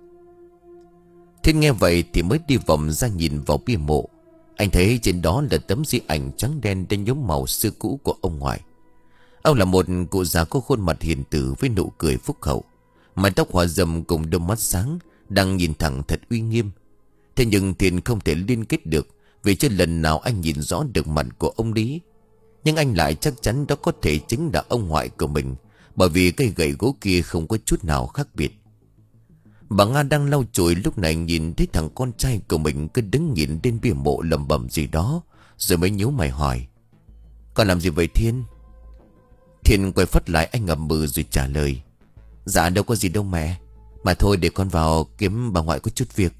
Thiên nghe vậy thì mới đi vòng ra nhìn vào bia mộ. Anh thấy trên đó là tấm di ảnh trắng đen trên nhuốm màu xưa cũ của ông ngoại. Ông là một cụ già có khuôn mặt hiền từ với nụ cười phúc hậu, mái tóc hoa râm cùng đôi mắt sáng đang nhìn thẳng thật uy nghiêm. Thế nhưng Thiên không thể liên kết được, vì chưa lần nào anh nhìn rõ được mặt của ông Lý. Nhưng anh lại chắc chắn đó có thể chính là ông ngoại của mình, bởi vì cây gậy gỗ kia không có chút nào khác biệt. Bà Nga đang lau chùi lúc này nhìn thấy thằng con trai của mình cứ đứng nhìn đến bia mộ lẩm bẩm gì đó, rồi mới nhíu mày hỏi: Con làm gì vậy Thiên? Thiên quay phát lại anh ngậm bừ rồi trả lời: Dạ đâu có gì đâu mẹ, mà thôi để con vào kiếm bà ngoại có chút việc.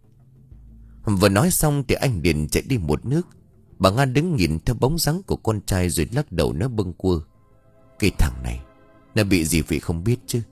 Vừa nói xong thì anh liền chạy đi một nước. Bà Nga đứng nhìn theo bóng dáng của con trai rồi lắc đầu nói bâng quơ: Cái thằng này nó bị gì vậy không biết chứ.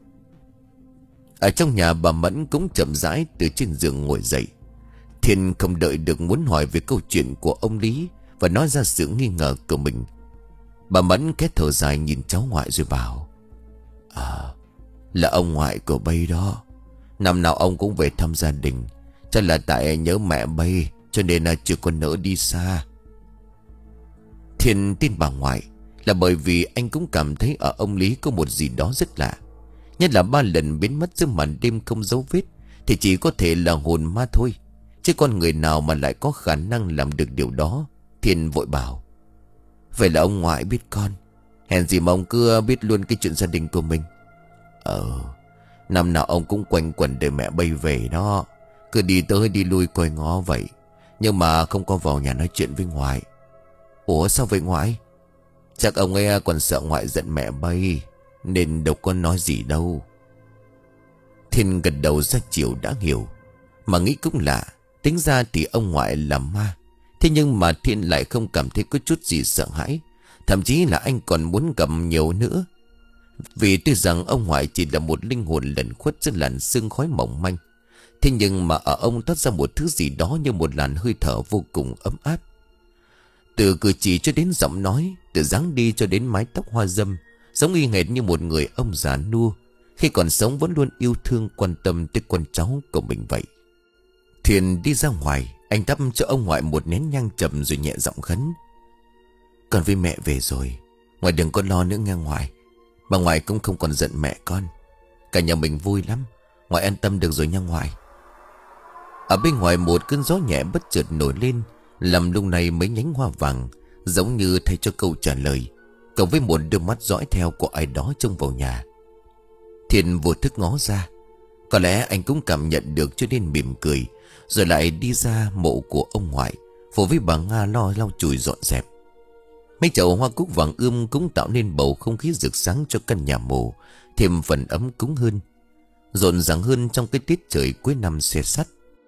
Ở trong nhà, bà Mẫn cũng chậm rãi từ trên giường ngồi dậy. Thiên không đợi được muốn hỏi về câu chuyện của ông Lý và nói ra sự nghi ngờ của mình. Bà Mẫn khẽ thở dài nhìn cháu ngoại rồi bảo: À, là ông ngoại của Bây đó. Năm nào ông cũng về thăm gia đình. Chắc là tại nhớ mẹ Bây cho nên là chưa có nỡ đi xa. Thiên tin bà ngoại là bởi vì anh cũng cảm thấy ở ông Lý có một gì đó rất lạ. Nhất là ba lần biến mất giữa màn đêm không dấu vết thì chỉ có thể là hồn ma thôi, chứ con người nào mà lại có khả năng làm được điều đó. Thiên vội bảo: Vậy là ông ngoại biết con. Hèn gì mà ông cứ biết luôn cái chuyện gia đình của mình. Ờ, năm nào ông cũng quanh quẩn đợi mẹ Bây về đó. Cứ đi tới đi lui coi ngó vậy, nhưng mà không có vào nhà nói chuyện với ngoại. Ủa sao vậy ngoại? Chắc ông ấy còn sợ ngoại giận mẹ Bây nên đâu có nói gì đâu. Thiên gật đầu ra chiều đã hiểu. Mà nghĩ cũng lạ, tính ra thì ông ngoại là ma. Thế nhưng mà Thiên lại không cảm thấy có chút gì sợ hãi. Thậm chí là anh còn muốn gặp nhiều nữa. Vì tuy rằng ông ngoại chỉ là một linh hồn lẩn khuất trên làn sương khói mỏng manh, thế nhưng mà ở ông toát ra một thứ gì đó như một làn hơi thở vô cùng ấm áp. Từ cử chỉ cho đến giọng nói, từ dáng đi cho đến mái tóc hoa râm, giống y hệt như một người ông già nua, Khi còn sống vẫn luôn yêu thương quan tâm tới con cháu của mình vậy. Thiên đi ra ngoài. Anh thắp cho ông ngoại một nén nhang chậm rồi nhẹ giọng khấn: "Con với mẹ về rồi. Ngoại đừng có lo nữa nghe ngoại. Bà ngoại cũng không còn giận mẹ con. Cả nhà mình vui lắm. Ngoại an tâm được rồi nha ngoại." Ở bên ngoài một cơn gió nhẹ bất chợt nổi lên, làm lúc này mấy nhánh hoa vàng giống như thay cho câu trả lời, cộng với một đôi mắt dõi theo của ai đó trông vào nhà. Thiên vô thức ngó ra. Có lẽ anh cũng cảm nhận được cho nên mỉm cười, rồi lại đi ra mộ của ông ngoại, phụ với bà Nga lo lau chùi dọn dẹp. Mấy chậu hoa cúc vàng ươm cũng tạo nên bầu không khí rực sáng cho căn nhà mộ, thêm phần ấm cúng hơn, rộn ràng hơn trong cái tiết trời cuối năm xe sắt.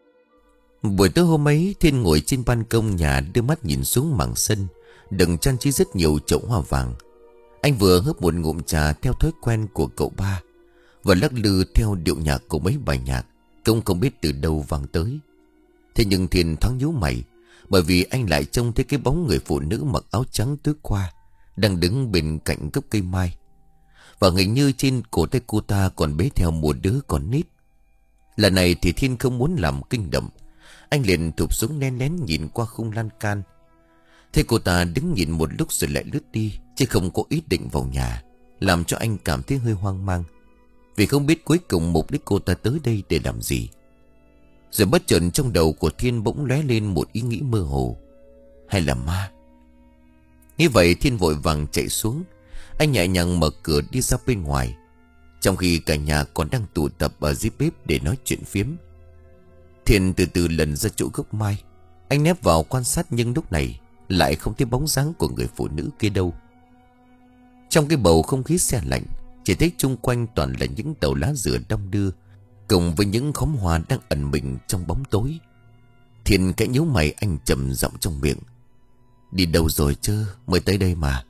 Buổi tối hôm ấy, Thiên ngồi trên ban công nhà đưa mắt nhìn xuống mảng sân đừng trang trí rất nhiều chậu hoa vàng. Anh vừa hớp một ngụm trà theo thói quen của cậu ba, vừa lắc lư theo điệu nhạc của mấy bài nhạc cũng không biết từ đâu vang tới. Thế nhưng Thiên thoáng nhíu mày, bởi vì anh lại trông thấy cái bóng người phụ nữ mặc áo trắng tối qua đang đứng bên cạnh gốc cây mai, và hình như trên cổ tay cô ta còn bế theo một đứa con nít. Lần này thì Thiên không muốn làm kinh động, anh liền thụp xuống lén lén nhìn qua khung lan can. Thế cô ta đứng nhìn một lúc rồi lại lướt đi, chứ không có ý định vào nhà, làm cho anh cảm thấy hơi hoang mang, vì không biết cuối cùng mục đích cô ta tới đây để làm gì. Rồi bất chợt trong đầu của Thiên bỗng lóe lên một ý nghĩ mơ hồ: hay là ma? Như vậy Thiên vội vàng chạy xuống. Anh nhẹ nhàng mở cửa đi ra bên ngoài, trong khi cả nhà còn đang tụ tập ở dưới bếp để nói chuyện phiếm. Thiên từ từ lần ra chỗ gốc mai. Anh nép vào quan sát, nhưng lúc này lại không thấy bóng dáng của người phụ nữ kia đâu. Trong cái bầu không khí se lạnh, chỉ thấy chung quanh toàn là những tàu lá dừa đong đưa, cùng với những khóm hoa đang ẩn mình trong bóng tối. Thiên kẽ nhíu mày, anh trầm giọng trong miệng: đi đâu rồi chứ, mới tới đây mà.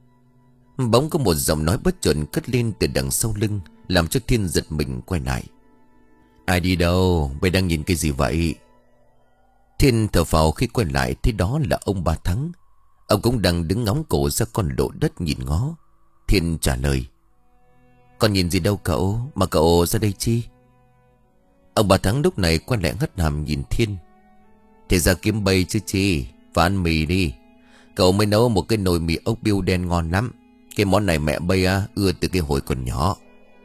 Bỗng có một giọng nói bất chợt cất lên từ đằng sau lưng, làm cho Thiên giật mình quay lại. Ai đi đâu? Mày đang nhìn cái gì vậy? Thiên thở phào khi quay lại thấy đó là ông Ba Thắng. Ông cũng đang đứng ngóng cổ ra con lộ đất nhìn ngó. Thiên trả lời: con nhìn gì đâu cậu, mà cậu ra đây chi? Ông Ba Thắng lúc này quay lại hất hàm nhìn Thiên: thì ra kiếm bầy chứ chi, và ăn mì đi. Cậu mới nấu một cái nồi mì ốc biêu đen ngon lắm. Cái món này mẹ bây à, ưa từ cái hồi còn nhỏ.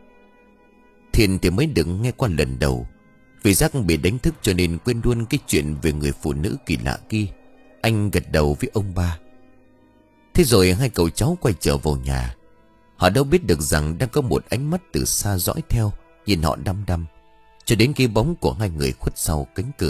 Thiên thì mới đừng nghe qua lần đầu, vì giác bị đánh thức cho nên quên luôn cái chuyện về người phụ nữ kỳ lạ kia. Anh gật đầu với ông ba. Thế rồi hai cậu cháu quay trở vào nhà. Họ đâu biết được rằng đang có một ánh mắt từ xa dõi theo, nhìn họ đăm đăm, cho đến cái bóng của hai người khuất sau cánh cửa.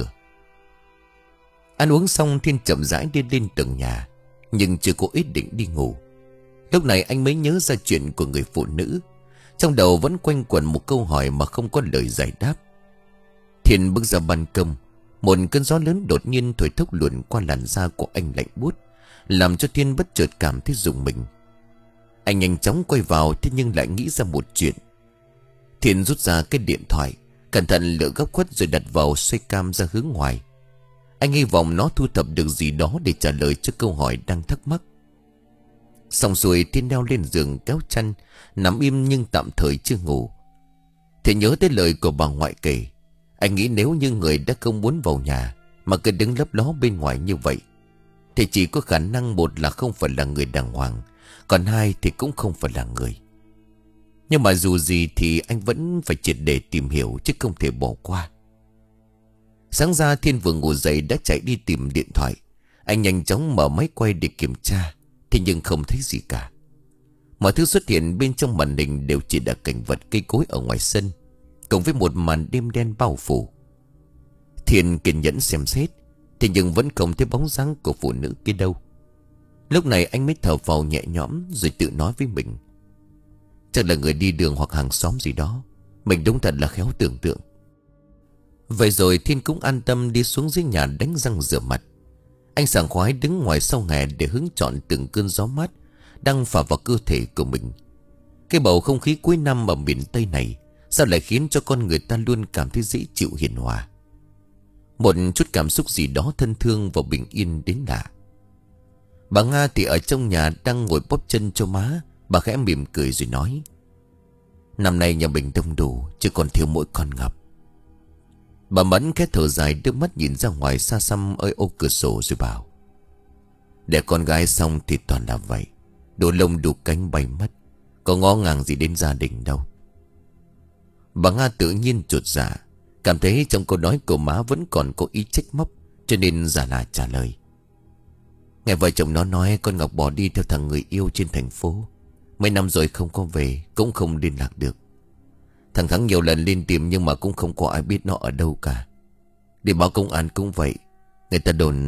Ăn uống xong, Thiên chậm rãi đi lên tầng nhà, nhưng chưa có ý định đi ngủ. Lúc này anh mới nhớ ra chuyện của người phụ nữ. Trong đầu vẫn quanh quẩn một câu hỏi mà không có lời giải đáp. Thiên bước ra ban công. Một cơn gió lớn đột nhiên thổi thốc luồn qua làn da của anh lạnh buốt, làm cho Thiên bất chợt cảm thấy rùng mình. Anh nhanh chóng quay vào, thế nhưng lại nghĩ ra một chuyện. Thiên rút ra cái điện thoại, cẩn thận lựa góc khuất rồi đặt vào xoay cam ra hướng ngoài. Anh hy vọng nó thu thập được gì đó để trả lời cho câu hỏi đang thắc mắc. Xong rồi Thiên leo lên giường kéo chăn, nằm im nhưng tạm thời chưa ngủ. Thì nhớ tới lời của bà ngoại kể. Anh nghĩ nếu như người đã không muốn vào nhà mà cứ đứng lấp ló bên ngoài như vậy, thì chỉ có khả năng một là không phải là người đàng hoàng, còn hai thì cũng không phải là người. Nhưng mà dù gì thì anh vẫn phải triệt để tìm hiểu, chứ không thể bỏ qua. Sáng ra Thiên vừa ngủ dậy đã chạy đi tìm điện thoại. Anh nhanh chóng mở máy quay để kiểm tra, thế nhưng không thấy gì cả. Mọi thứ xuất hiện bên trong màn hình đều chỉ là cảnh vật cây cối ở ngoài sân, cùng với một màn đêm đen bao phủ. Thiên kiên nhẫn xem xét, thế nhưng vẫn không thấy bóng dáng của phụ nữ kia đâu. Lúc này anh mới thở phào nhẹ nhõm, rồi tự nói với mình: chắc là người đi đường hoặc hàng xóm gì đó. Mình đúng thật là khéo tưởng tượng. Vậy rồi Thiên cũng an tâm đi xuống dưới nhà đánh răng rửa mặt. Anh sảng khoái đứng ngoài sau hè để hứng trọn từng cơn gió mát đang phả vào cơ thể của mình. Cái bầu không khí cuối năm ở miền Tây này sao lại khiến cho con người ta luôn cảm thấy dễ chịu hiền hòa. Một chút cảm xúc gì đó thân thương và bình yên đến lạ. Bà Nga thì ở trong nhà đang ngồi bóp chân cho má. Bà khẽ mỉm cười rồi nói: Năm nay nhà mình đông đủ, chỉ còn thiếu mỗi con Ngọc. Bà Mẫn khẽ thở dài, đưa mắt nhìn ra ngoài xa xăm ở ô cửa sổ rồi bảo: Để con gái xong thì toàn là vậy, đủ lông đủ cánh bay mất, có ngó ngàng gì đến gia đình đâu. Bà Nga tự nhiên chột dạ, cảm thấy trong câu nói của má vẫn còn có ý trách móc, cho nên giả là trả lời: Nghe vợ chồng nó nói con Ngọc bỏ đi theo thằng người yêu trên thành phố. Mấy năm rồi không có về, cũng không liên lạc được. Thằng Thắng nhiều lần lên tìm nhưng mà cũng không có ai biết nó ở đâu cả. Đi báo công an cũng vậy, người ta đồn...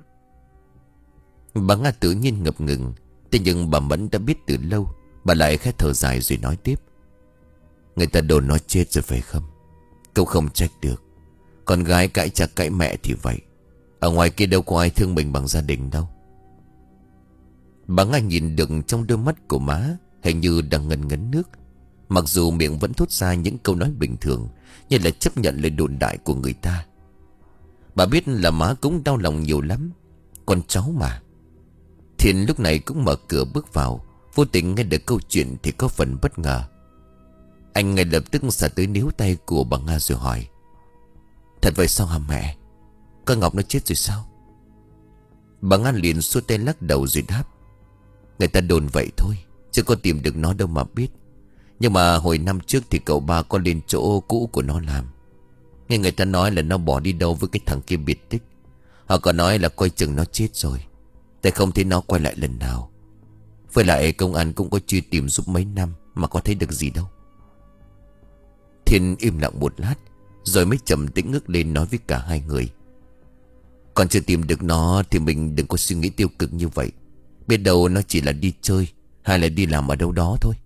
Bà Nga tự nhiên ngập ngừng. Thế nhưng bà Mẫn đã biết từ lâu. Bà lại khẽ thở dài rồi nói tiếp: Người ta đồn nó chết rồi phải không? Cậu không trách được. Con gái cãi cha cãi mẹ thì vậy. Ở ngoài kia đâu có ai thương mình bằng gia đình đâu. Bà Nga nhìn được trong đôi mắt của má hình như đang ngần ngấn nước. Mặc dù miệng vẫn thốt ra những câu nói bình thường, như là chấp nhận lời đồn đại của người ta. Bà biết là má cũng đau lòng nhiều lắm. Con cháu mà. Thiên lúc này cũng mở cửa bước vào. Vô tình nghe được câu chuyện thì có phần bất ngờ. Anh ngay lập tức xả tới níu tay của bà Nga rồi hỏi: Thật vậy sao hả mẹ? Con Ngọc nó chết rồi sao? Bà Nga liền xua tay lắc đầu rồi đáp: Người ta đồn vậy thôi, chứ có tìm được nó đâu mà biết. Nhưng mà hồi năm trước thì cậu ba có lên chỗ cũ của nó làm. Nghe người ta nói là nó bỏ đi đâu với cái thằng kia biệt tích. Họ còn nói là coi chừng nó chết rồi, tại không thấy nó quay lại lần nào. Với lại công an cũng có truy tìm giúp mấy năm mà có thấy được gì đâu. Thiên im lặng một lát rồi mới trầm tĩnh ngước lên nói với cả hai người: Còn chưa tìm được nó thì mình đừng có suy nghĩ tiêu cực như vậy. Biết đâu nó chỉ là đi chơi hay là đi làm ở đâu đó thôi.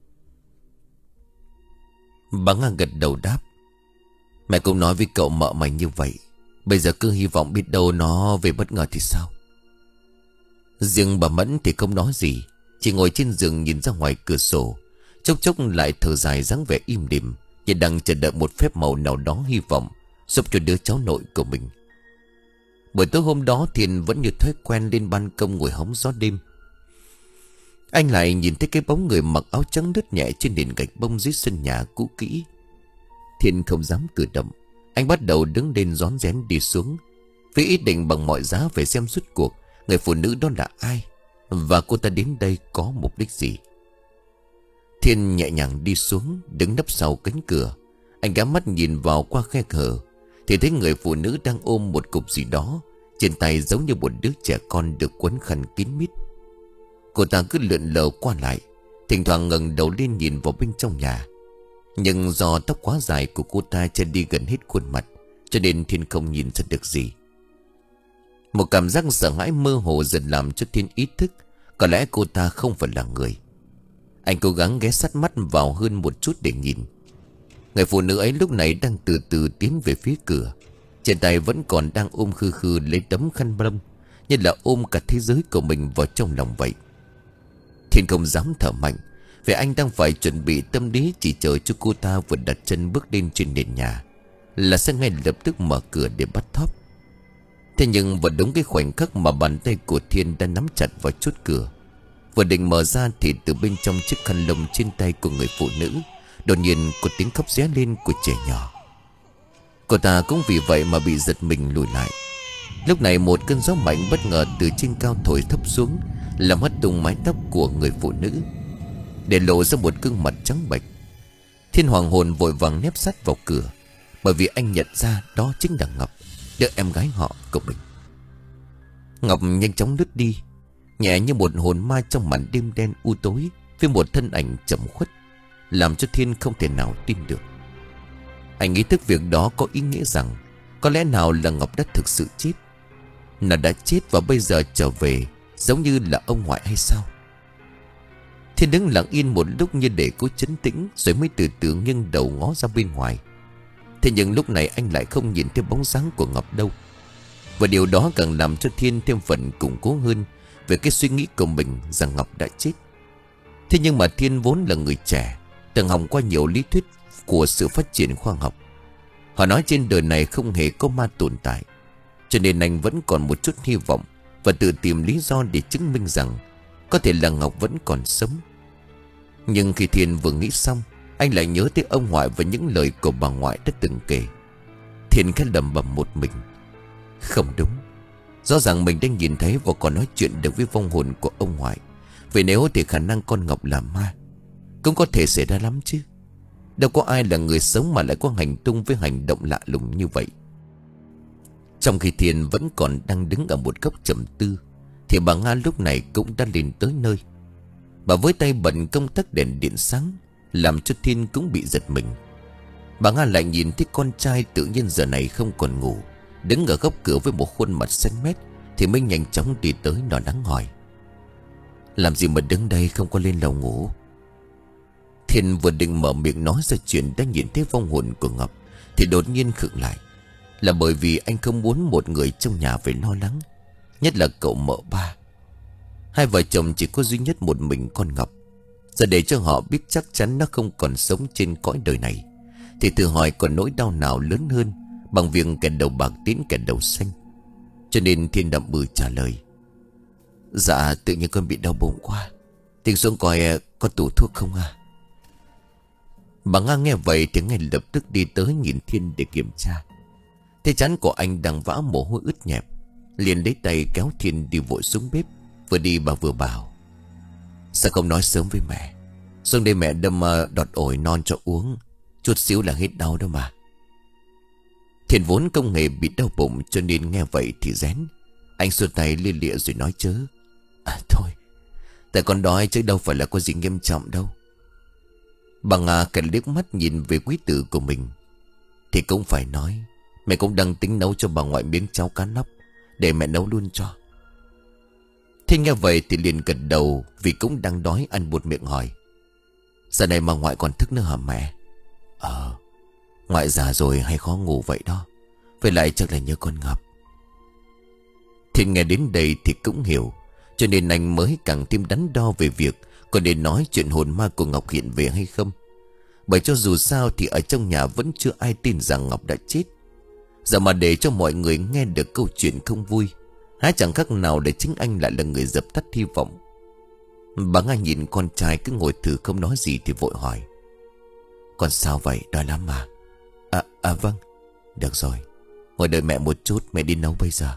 Bà Nga gật đầu đáp: Mẹ cũng nói với cậu mợ mày như vậy. Bây giờ cứ hy vọng biết đâu nó về bất ngờ thì sao. Riêng bà Mẫn thì không nói gì, chỉ ngồi trên giường nhìn ra ngoài cửa sổ. Chốc chốc lại thở dài dáng vẻ im lìm, như đang chờ đợi một phép màu nào đó hy vọng giúp cho đứa cháu nội của mình. Buổi tối hôm đó Thiên vẫn như thói quen lên ban công ngồi hóng gió đêm. Anh lại nhìn thấy cái bóng người mặc áo trắng lướt nhẹ trên nền gạch bông dưới sân nhà cũ kỹ. Thiên không dám cử động. Anh bắt đầu đứng lên rón rén đi xuống, với ý định bằng mọi giá phải xem rốt cuộc người phụ nữ đó là ai, và cô ta đến đây có mục đích gì. Thiên nhẹ nhàng đi xuống, đứng nấp sau cánh cửa. Anh gắm mắt nhìn vào qua khe hở, thì thấy người phụ nữ đang ôm một cục gì đó trên tay, giống như một đứa trẻ con được quấn khăn kín mít. Cô ta cứ lượn lờ qua lại, thỉnh thoảng ngẩng đầu lên nhìn vào bên trong nhà. Nhưng do tóc quá dài của cô ta che đi gần hết khuôn mặt, cho nên Thiên không nhìn ra được gì. Một cảm giác sợ hãi mơ hồ dần làm cho Thiên ý thức có lẽ cô ta không phải là người. Anh cố gắng ghé sát mắt vào hơn một chút để nhìn. Người phụ nữ ấy lúc này đang từ từ tiến về phía cửa. Trên tay vẫn còn đang ôm khư khư lấy tấm khăn bông, như là ôm cả thế giới của mình vào trong lòng vậy. Thiên không dám thở mạnh, vì anh đang phải chuẩn bị tâm lý chỉ chờ cho cô ta vừa đặt chân bước lên trên nền nhà là sẽ ngay lập tức mở cửa để bắt thóp. Thế nhưng vào đúng cái khoảnh khắc mà bàn tay của Thiên đã nắm chặt vào chốt cửa, vừa định mở ra thì từ bên trong chiếc khăn lông trên tay của người phụ nữ đột nhiên có tiếng khóc ré lên của trẻ nhỏ. Cô ta cũng vì vậy mà bị giật mình lùi lại. Lúc này một cơn gió mạnh bất ngờ từ trên cao thổi thấp xuống, làm hất tung mái tóc của người phụ nữ, để lộ ra một gương mặt trắng bệch. Thiên hoàng hồn vội vàng nép sát vào cửa, bởi vì anh nhận ra đó chính là Ngọc, đứa em gái họ của mình. Ngọc nhanh chóng lướt đi, nhẹ như một hồn ma trong màn đêm đen u tối, với một thân ảnh chậm khuất, làm cho Thiên không thể nào tin được. Anh nghĩ thức việc đó có ý nghĩa rằng có lẽ nào là Ngọc đã thực sự chết. Nó đã chết và bây giờ trở về, giống như là ông ngoại hay sao? Thiên đứng lặng yên một lúc như để cố trấn tĩnh, rồi mới từ từ nghiêng đầu ngó ra bên ngoài. Thế nhưng lúc này anh lại không nhìn thấy bóng dáng của Ngọc đâu. Và điều đó càng làm cho Thiên thêm phần củng cố hơn về cái suy nghĩ của mình rằng Ngọc đã chết. Thế nhưng mà Thiên vốn là người trẻ, từng học qua nhiều lý thuyết của sự phát triển khoa học. Họ nói trên đời này không hề có ma tồn tại, cho nên anh vẫn còn một chút hy vọng và tự tìm lý do để chứng minh rằng có thể là Ngọc vẫn còn sống. Nhưng khi Thiên vừa nghĩ xong, Anh lại nhớ tới ông ngoại và những lời của bà ngoại đã từng kể. Thiên khẽ lẩm bẩm một mình. Không đúng. Rõ ràng mình đã nhìn thấy và còn nói chuyện được với vong hồn của ông ngoại. Vì nếu thì khả năng con Ngọc là ma cũng có thể xảy ra lắm chứ. Đâu có ai là người sống mà lại có hành tung với hành động lạ lùng như vậy. Trong khi Thiên vẫn còn đang đứng ở một góc trầm tư, thì bà Nga lúc này cũng đã lên tới nơi. Bà với tay bận công tắc đèn điện sáng, làm cho Thiên cũng bị giật mình. Bà Nga lại nhìn thấy con trai tự nhiên giờ này không còn ngủ, đứng ở góc cửa với một khuôn mặt xanh mét, thì mới nhanh chóng đi tới nó lắng hỏi. Làm gì mà đứng đây không có lên lầu ngủ? Thiên vừa định mở miệng nói ra chuyện đã nhìn thấy vong hồn của Ngọc, thì đột nhiên khựng lại. Là bởi vì anh không muốn một người trong nhà phải lo lắng, nhất là cậu mợ ba. Hai vợ chồng chỉ có duy nhất một mình con Ngọc. Giờ để cho họ biết chắc chắn nó không còn sống trên cõi đời này, thì tự hỏi còn nỗi đau nào lớn hơn bằng việc kẻ đầu bạc tiến kẻ đầu xanh. Cho nên Thiên đậm bừ trả lời. Dạ tự nhiên con bị đau bụng quá, Tình xuống coi có tủ thuốc không à? Bà Nga nghe vậy thì ngay lập tức đi tới nhìn Thiên để kiểm tra. Thế chắn của anh đang vã mồ hôi ướt nhẹp, liền lấy tay kéo Thiên đi vội xuống bếp. Vừa đi bà vừa bảo. Sao không nói sớm với mẹ? Xuống đây mẹ đâm đọt ổi non cho uống, chút xíu là hết đau đâu mà. Thiên vốn không hề bị đau bụng, cho nên nghe vậy thì rén. Anh xuôi tay lia lịa rồi nói chớ. À thôi, tại con đói chứ đâu phải là có gì nghiêm trọng đâu. Bà Nga cần liếc mắt nhìn về quý tử của mình. Thì cũng phải nói, mẹ cũng đang tính nấu cho bà ngoại miếng cháo cá nóc, để mẹ nấu luôn cho. Thế nghe vậy thì liền gật đầu, vì cũng đang đói, ăn buột miệng hỏi. Giờ này mà ngoại còn thức nữa hả mẹ? Ờ, ngoại già rồi hay khó ngủ vậy đó. Với lại chắc là nhớ con Ngọc. Thiên nghe đến đây thì cũng hiểu, cho nên anh mới càng thêm đắn đo về việc có nên nói chuyện hồn ma của Ngọc hiện về hay không. Bởi cho dù sao thì ở trong nhà vẫn chưa ai tin rằng Ngọc đã chết. Giờ mà để cho mọi người nghe được câu chuyện không vui, há chẳng khác nào để chính anh lại là người dập tắt hy vọng. Bà Nga nhìn con trai cứ ngồi thử không nói gì thì vội hỏi. Con sao vậy, đói lắm mà? À, à vâng. Được rồi, ngồi đợi mẹ một chút, mẹ đi nấu bây giờ.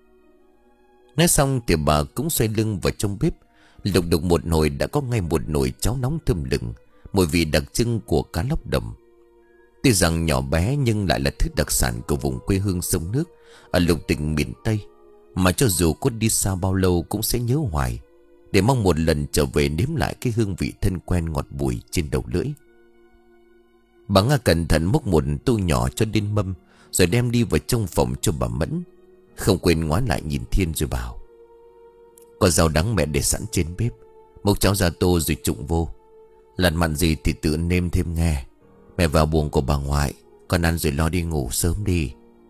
Nói xong thì bà cũng xoay lưng vào trong bếp, lục đục một nồi đã có ngay một nồi cháo nóng thơm lừng, mùi vị đặc trưng của cá lóc đầm. Tuy rằng nhỏ bé nhưng lại là thứ đặc sản của vùng quê hương sông nước ở lục tỉnh miền Tây, mà cho dù có đi xa bao lâu cũng sẽ nhớ hoài, để mong một lần trở về nếm lại cái hương vị thân quen ngọt bùi trên đầu lưỡi. Bà Nga cẩn thận múc một tô nhỏ cho đến mâm, rồi đem đi vào trong phòng cho bà Mẫn, không quên ngoái lại nhìn Thiên rồi bảo. Có rau đắng mẹ để sẵn trên bếp, múc cháo ra tô rồi trụng vô. Lần mặn gì thì tự nêm thêm nghe. Mẹ vào buồng của bà ngoại, con ăn rồi lo đi ngủ sớm đi.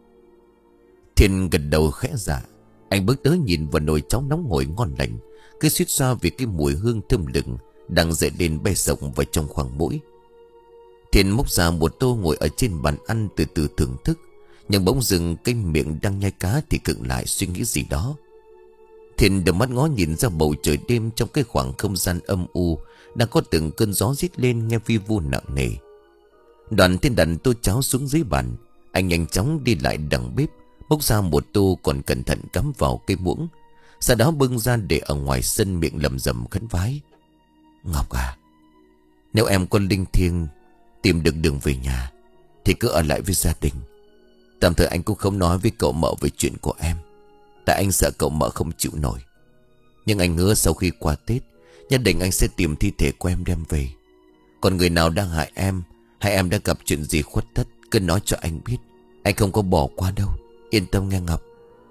Thiên gật đầu khẽ dạ. Anh bước tới nhìn vào nồi cháo nóng hổi ngon lành, cứ suýt xoa vì cái mùi hương thơm lừng đang dậy lên bay rộng vào trong khoang mũi. Thiên múc ra một tô ngồi ở trên bàn ăn từ từ thưởng thức, nhưng bỗng dưng cái miệng đang nhai cá thì khựng lại suy nghĩ gì đó. Thiên đưa mắt ngó nhìn ra bầu trời đêm, trong cái khoảng không gian âm u đang có từng cơn gió rít lên nghe vi vu nặng nề. Đoàn Thiên đặt tô cháo xuống dưới bàn, anh nhanh chóng đi lại đằng bếp, bốc ra một tô còn cẩn thận cắm vào cây muỗng, sau đó bưng ra để ở ngoài sân, miệng lầm rầm khấn vái. Ngọc à, nếu em con linh thiêng tìm được đường về nhà thì cứ ở lại với gia đình. Tạm thời anh cũng không nói với cậu mợ về chuyện của em, tại anh sợ cậu mợ không chịu nổi. Nhưng anh hứa sau khi qua Tết, nhất định anh sẽ tìm thi thể của em đem về. Còn người nào đang hại em, hay em đã gặp chuyện gì khuất tất, cứ nói cho anh biết. Anh không có bỏ qua đâu, yên tâm nghe Ngọc.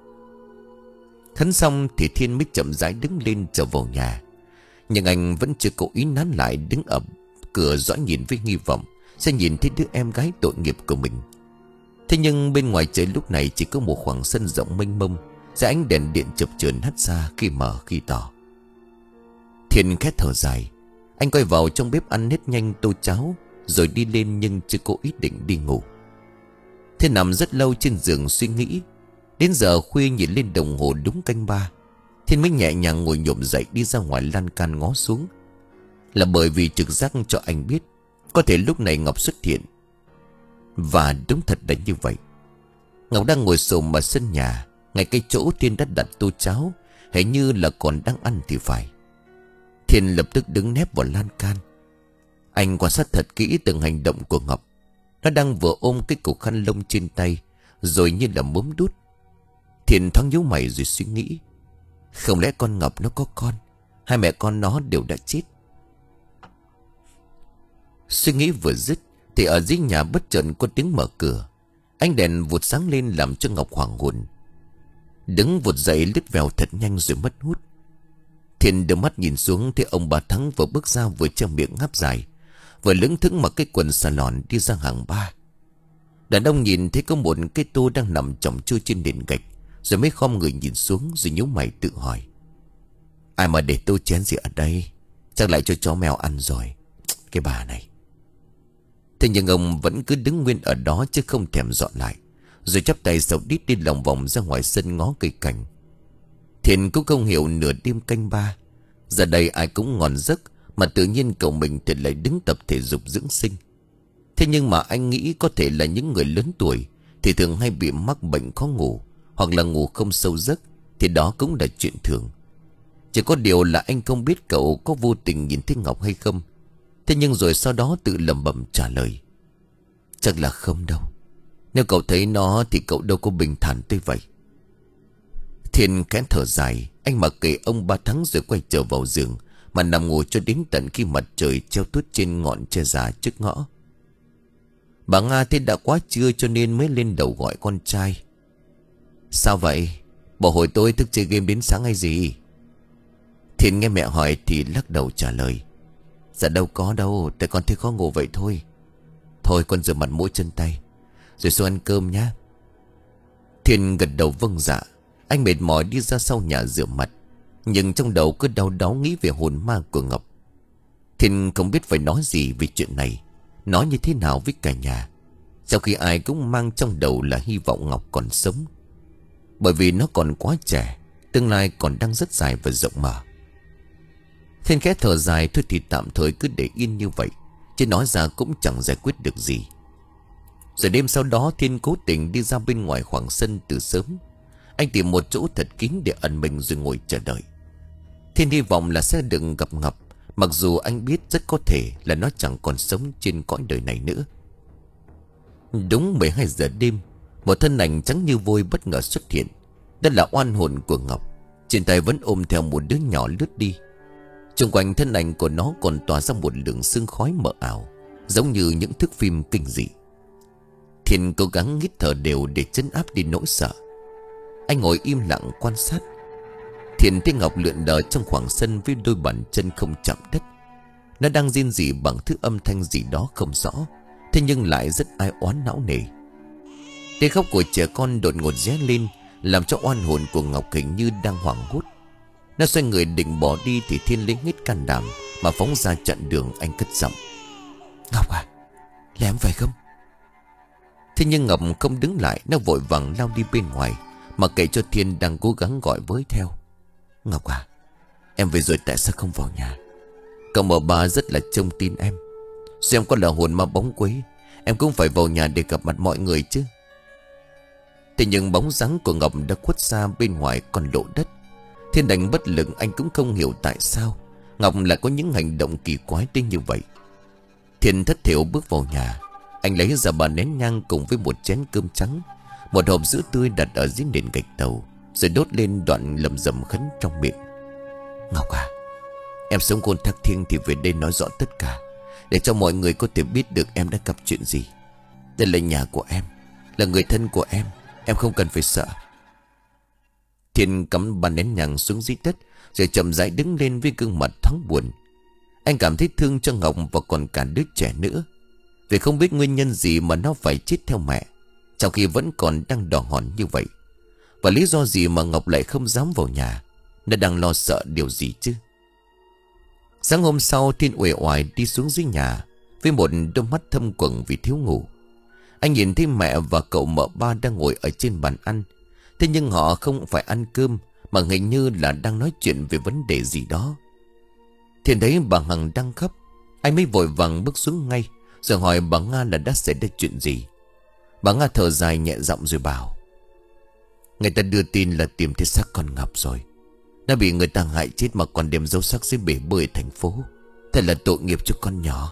Khấn xong thì Thiên mới chậm rãi đứng lên trở vào nhà. Nhưng anh vẫn chưa cố ý nán lại, đứng ở cửa dõi nhìn với hy vọng sẽ nhìn thấy đứa em gái tội nghiệp của mình. Thế nhưng bên ngoài trời lúc này chỉ có một khoảng sân rộng mênh mông, dưới ánh đèn điện chập chờn hắt ra khi mờ khi tỏ. Thiên khét thở dài. Anh quay vào trong bếp ăn hết nhanh tô cháo, rồi đi lên nhưng chưa có ý định đi ngủ. Thiên nằm rất lâu trên giường suy nghĩ. Đến giờ khuya nhìn lên đồng hồ đúng canh ba, Thiên mới nhẹ nhàng ngồi nhổm dậy đi ra ngoài lan can ngó xuống. Là bởi vì trực giác cho anh biết Có thể lúc này Ngọc xuất hiện. Và đúng thật là như vậy. Ngọc đang ngồi xổm ở sân nhà, ngay cái chỗ Thiên đã đặt tô cháo, hình như là còn đang ăn thì phải. Thiên lập tức đứng nép vào lan can. Anh quan sát thật kỹ từng hành động của Ngọc. Nó đang vừa ôm cái cục khăn lông trên tay, rồi như là múm đút. Thiên thoáng nhíu mày rồi suy nghĩ, không lẽ con Ngọc nó có con, hai mẹ con nó đều đã chết. Suy nghĩ vừa dứt thì ở dưới nhà bất chợt có tiếng mở cửa. Ánh đèn vụt sáng lên làm cho Ngọc hoảng hồn. Đứng vụt dậy lướt vèo thật nhanh rồi mất hút. Thiên đưa mắt nhìn xuống thì ông bà Thắng vừa bước ra, vừa che miệng ngáp dài, vừa lững thững mặc cái quần xà lòn đi ra hàng ba. Đàn ông nhìn thấy có một cái tô đang nằm chồng chui trên nền gạch, rồi mới khom người nhìn xuống rồi nhíu mày tự hỏi, ai mà để tô chén gì ở đây? Chắc lại cho chó mèo ăn rồi. Cái bà này. Thế nhưng ông vẫn cứ đứng nguyên ở đó chứ không thèm dọn lại, rồi chắp tay sầu đít đi lòng vòng ra ngoài sân ngó cây cảnh. Thiên cũng không hiểu nửa đêm canh ba, giờ đây ai cũng ngon giấc, mà tự nhiên cậu mình thì lại đứng tập thể dục dưỡng sinh. Thế nhưng mà anh nghĩ có thể là những người lớn tuổi thì thường hay bị mắc bệnh khó ngủ, hoặc là ngủ không sâu giấc, thì đó cũng là chuyện thường. Chỉ có điều là anh không biết cậu có vô tình nhìn thấy Ngọc hay không. Thế nhưng rồi sau đó tự lẩm bẩm trả lời, chắc là không đâu. Nếu cậu thấy nó thì cậu đâu có bình thản tới vậy. Thiên khẽ thở dài, anh mặc kệ ông ba Thắng rồi quay trở vào giường, mà nằm ngủ cho đến tận khi mặt trời treo tuốt trên ngọn tre già trước ngõ. Bà Nga thấy đã quá trưa cho nên mới lên đầu gọi con trai. Sao vậy? Bỏ hồi tôi thức chơi game đến sáng hay gì? Thiên nghe mẹ hỏi thì lắc đầu trả lời, dạ đâu có đâu, tại con thấy khó ngủ vậy thôi. Thôi con rửa mặt mũi chân tay rồi xuống ăn cơm nhá. Thiên gật đầu vâng dạ. Anh mệt mỏi đi ra sau nhà rửa mặt, nhưng trong đầu cứ đau đáu nghĩ về hồn ma của Ngọc. Thiên không biết phải nói gì về chuyện này, nói như thế nào với cả nhà, sau khi ai cũng mang trong đầu là hy vọng Ngọc còn sống. Bởi vì nó còn quá trẻ, tương lai còn đang rất dài và rộng mở. Thiên khẽ thở dài, thôi thì tạm thời cứ để yên như vậy, chứ nói ra cũng chẳng giải quyết được gì. Rồi đêm sau đó Thiên cố tình đi ra bên ngoài khoảng sân từ sớm. Anh tìm một chỗ thật kín để ẩn mình rồi ngồi chờ đợi. Thiên hy vọng là sẽ đừng gặp Ngọc, mặc dù anh biết rất có thể là nó chẳng còn sống trên cõi đời này nữa. Đúng mười hai giờ đêm, một thân ảnh trắng như vôi bất ngờ xuất hiện. Đó là oan hồn của Ngọc, trên tay vẫn ôm theo một đứa nhỏ lướt đi. Xung quanh thân ảnh của nó còn tỏa ra một lượng sương khói mờ ảo, giống như những thước phim kinh dị. Thiên cố gắng hít thở đều để trấn áp đi nỗi sợ. Anh ngồi im lặng quan sát. Thiên thấy Ngọc lượn lờ trong khoảng sân với đôi bàn chân không chạm đất. Nó đang rên rỉ bằng thứ âm thanh gì đó không rõ, thế nhưng lại rất ai oán não nề. Tiếng khóc của trẻ con đột ngột ré lên, làm cho oan hồn của Ngọc hình như đang hoảng hốt. Nó xoay người định bỏ đi thì Thiên lấy hết can đảm mà phóng ra chặn đường. Anh cất giọng, Ngọc à, là em phải không? Thế nhưng Ngọc không đứng lại, nó vội vàng lao đi bên ngoài, mà kệ cho Thiên đang cố gắng gọi với theo. Ngọc à, em về rồi tại sao không vào nhà? Cậu mợ ba rất là trông tin em. Dù em có là hồn ma bóng quế, em cũng phải vào nhà để gặp mặt mọi người chứ. Thế nhưng bóng dáng của Ngọc đã khuất xa bên ngoài còn lộ đất. Thiên đành bất lực, anh cũng không hiểu tại sao Ngọc lại có những hành động kỳ quái đến như vậy. Thiên thất thểu bước vào nhà. Anh lấy ra ba nén nhang cùng với một chén cơm trắng, một hộp sữa tươi đặt ở dưới nền gạch tàu, rồi đốt lên đoạn lầm rầm khấn trong miệng. Ngọc à, em sống khôn thác thiêng thì về đây nói rõ tất cả, để cho mọi người có thể biết được em đã gặp chuyện gì. Đây là nhà của em, là người thân của em, em không cần phải sợ. Thiên cắm ba nén nhang xuống dưới đất, rồi chậm rãi đứng lên với gương mặt thoáng buồn. Anh cảm thấy thương cho Ngọc và còn cả đứa trẻ nữa, vì không biết nguyên nhân gì mà nó phải chết theo mẹ, trong khi vẫn còn đang đỏ hòn như vậy. Và lý do gì mà Ngọc lại không dám vào nhà? Nó đang lo sợ điều gì chứ? Sáng hôm sau, Thiên uể oải đi xuống dưới nhà với một đôi mắt thâm quầng vì thiếu ngủ. Anh nhìn thấy mẹ và cậu mợ ba đang ngồi ở trên bàn ăn. Thế nhưng họ không phải ăn cơm, mà hình như là đang nói chuyện về vấn đề gì đó. Thiên thấy bà Hằng đang khóc. Anh mới vội vàng bước xuống ngay, Rồi hỏi bà Nga là đã xảy ra chuyện gì. Bà Nga thở dài nhẹ giọng rồi bảo: người ta đưa tin là tìm thấy xác con Ngọc rồi. Nó bị người ta hại chết mà còn đem dấu xác dưới bể bơi thành phố. Thật là tội nghiệp cho con nhỏ.